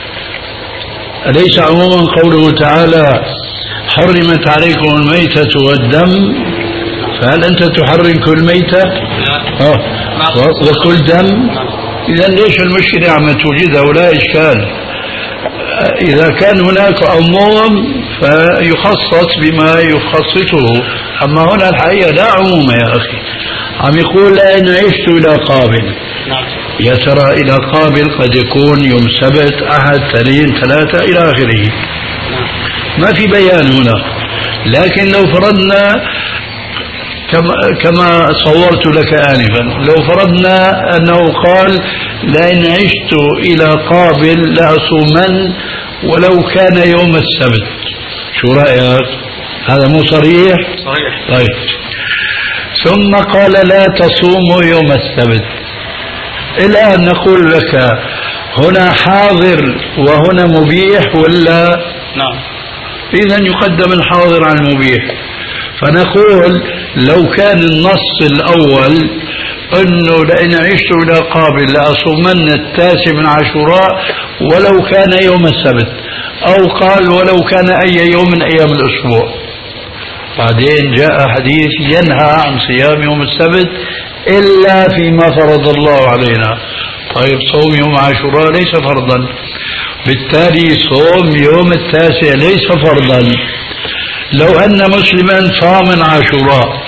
D: أليس عموما قوله تعالى حرمت عليكم الميتة والدم، فهل أنت تحرم كل ميتة؟
K: لا.
D: آه. وكل دم؟ إذا ليش المشكلة عم توجدها ولا إشكال؟ إذا كان هناك عموم فيخصص بما يخصصه، أما هنا الحقيقة لا عموم يا أخي. عم يقول أنا عشت إلى قابل. يا ترى إلى قابل قد يكون يوم سبت أحد اثنين ثلاثة إلى آخره، ما في بيان هنا. لكن لو فرضنا كما, كما صورت لك آنفا. لو فرضنا أنه قال لئن عشت إلى قابل لأصومن ولو كان يوم السبت، شو رأيك؟ هذا مو صريح؟
K: صحيح.
D: طيب. ثم قال لا تصوموا يوم السبت. الآن نقول لك هنا حاضر وهنا مبيح ولا؟
K: نعم.
D: إذن يقدم الحاضر عن المبيح. فنقول لو كان النص الأول أنه لئن عشت إلى قابل لأصومن التاسع من عاشوراء ولو كان يوم السبت، أو قال ولو كان أي يوم من أيام الأسبوع، بعدين جاء حديث ينهى عن صيام يوم السبت إلا فيما فرض الله علينا. طيب صوم يوم عاشوراء ليس فرضا، بالتالي صوم يوم التاسع ليس فرضا. لو أن مسلما صام عاشوراء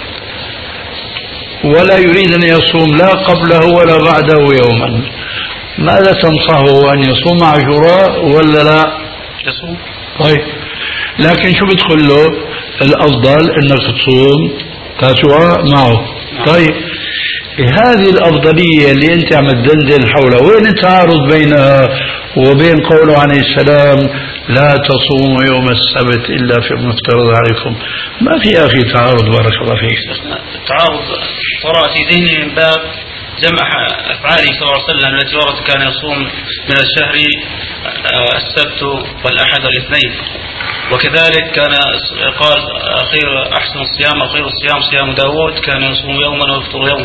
D: ولا يريد أن يصوم لا قبله ولا بعده يوما، ماذا تنصحه؟ أن يصوم عاشوراء ولا لا؟
K: يصوم.
D: طيب، لكن شو بدخل له؟ الأفضل أنك تصوم تاسوعاء معه. طيب، هذه الأفضلية اللي أنت عم تدندن حولها، وين التعارض بينها وبين قوله عليه السلام لا تصوموا يوم السبت إلا في المفترض عليكم؟ ما في أخي تعارض، بارك الله فيك.
K: التعارض طرأ في ذهني من باب جمع أفعاله صلى الله عليه وسلم التي ورد كان يصوم من الشهر السبت والأحد والاثنين، وكذلك كان قال خير أحسن الصيام أو خير الصيام صيام داود كان يصوم يوما ويفطر يوما.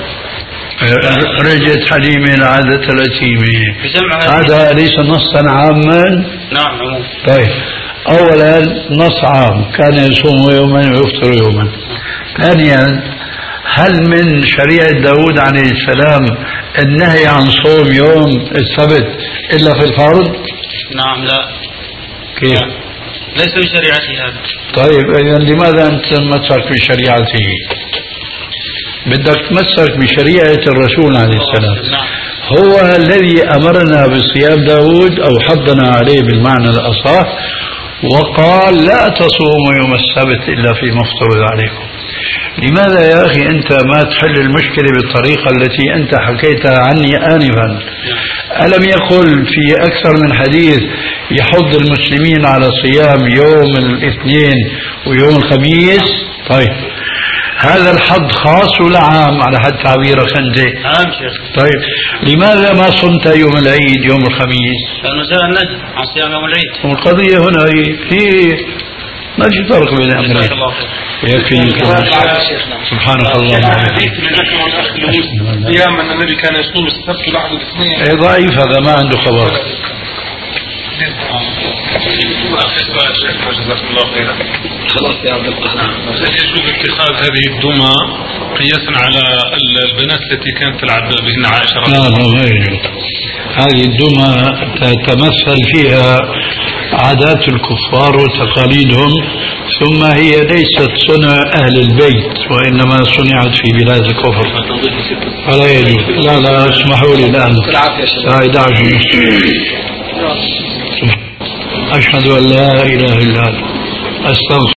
D: رجت حليمة العادة الأتيمة، هذا ليس نصا عاما؟
K: نعم عموما.
D: طيب، أولا نص عام كان يصوم يوما ويفطر يوما. ثانيا، هل من شريعة داود عليه السلام النهي عن صوم يوم السبت إلا في الفرض؟
K: نعم. لا.
D: كيف؟
K: لا. ليس من شريعته هذا.
D: طيب، إذن لماذا أنت تمسك بشريعته؟ بدك تمسك بشريعة الرسول عليه السلام.
K: نعم.
D: هو الذي أمرنا بصيام داود أو حضنا عليه بالمعنى الأصح، وقال لا تصوموا يوم السبت إلا فيما افترض عليكم. لماذا يا أخي أنت ما تحل المشكلة بالطريقة التي أنت حكيتها عني آنفا؟ ألم يقل في أكثر من حديث يحض المسلمين على صيام يوم الاثنين ويوم الخميس؟ طيب، هذا الحظ خاص ولا عام على حد تعبيرك أنت؟
K: عام شيخ.
D: طيب، لماذا ما صمت يوم العيد يوم الخميس؟
K: لأنه زال النهي عن صيام يوم العيد.
D: والقضية هنا هي, هي ما في فرق بين الأمرين. يكفي. سبحانك اللهم
J: حديث اللي ذكره الأخ لموسى أيام أن النبي كان يصوم السبت والأحد والاثنين.
D: إيه ضعيف، هذا ما عنده خبر.
C: جزاكم الله خيرا. خلاص يا عبد القهار. هل يجوز اتخاذ هذه الدمى قياسا على البنات التي كانت تلعب بهن عائشة؟
D: لا لا، ما يجوز. هذه الدمى تتمثل فيها عادات الكفار وتقاليدهم، ثم هي ليست صنع أهل البيت وإنما صنعت في بلاد الكفر، فلا يجوز. لا لا، اسمحوا لي الآن الساعة إحدى عشر ونصف. أشهد أن لا إله إلا أنت، أستغفر.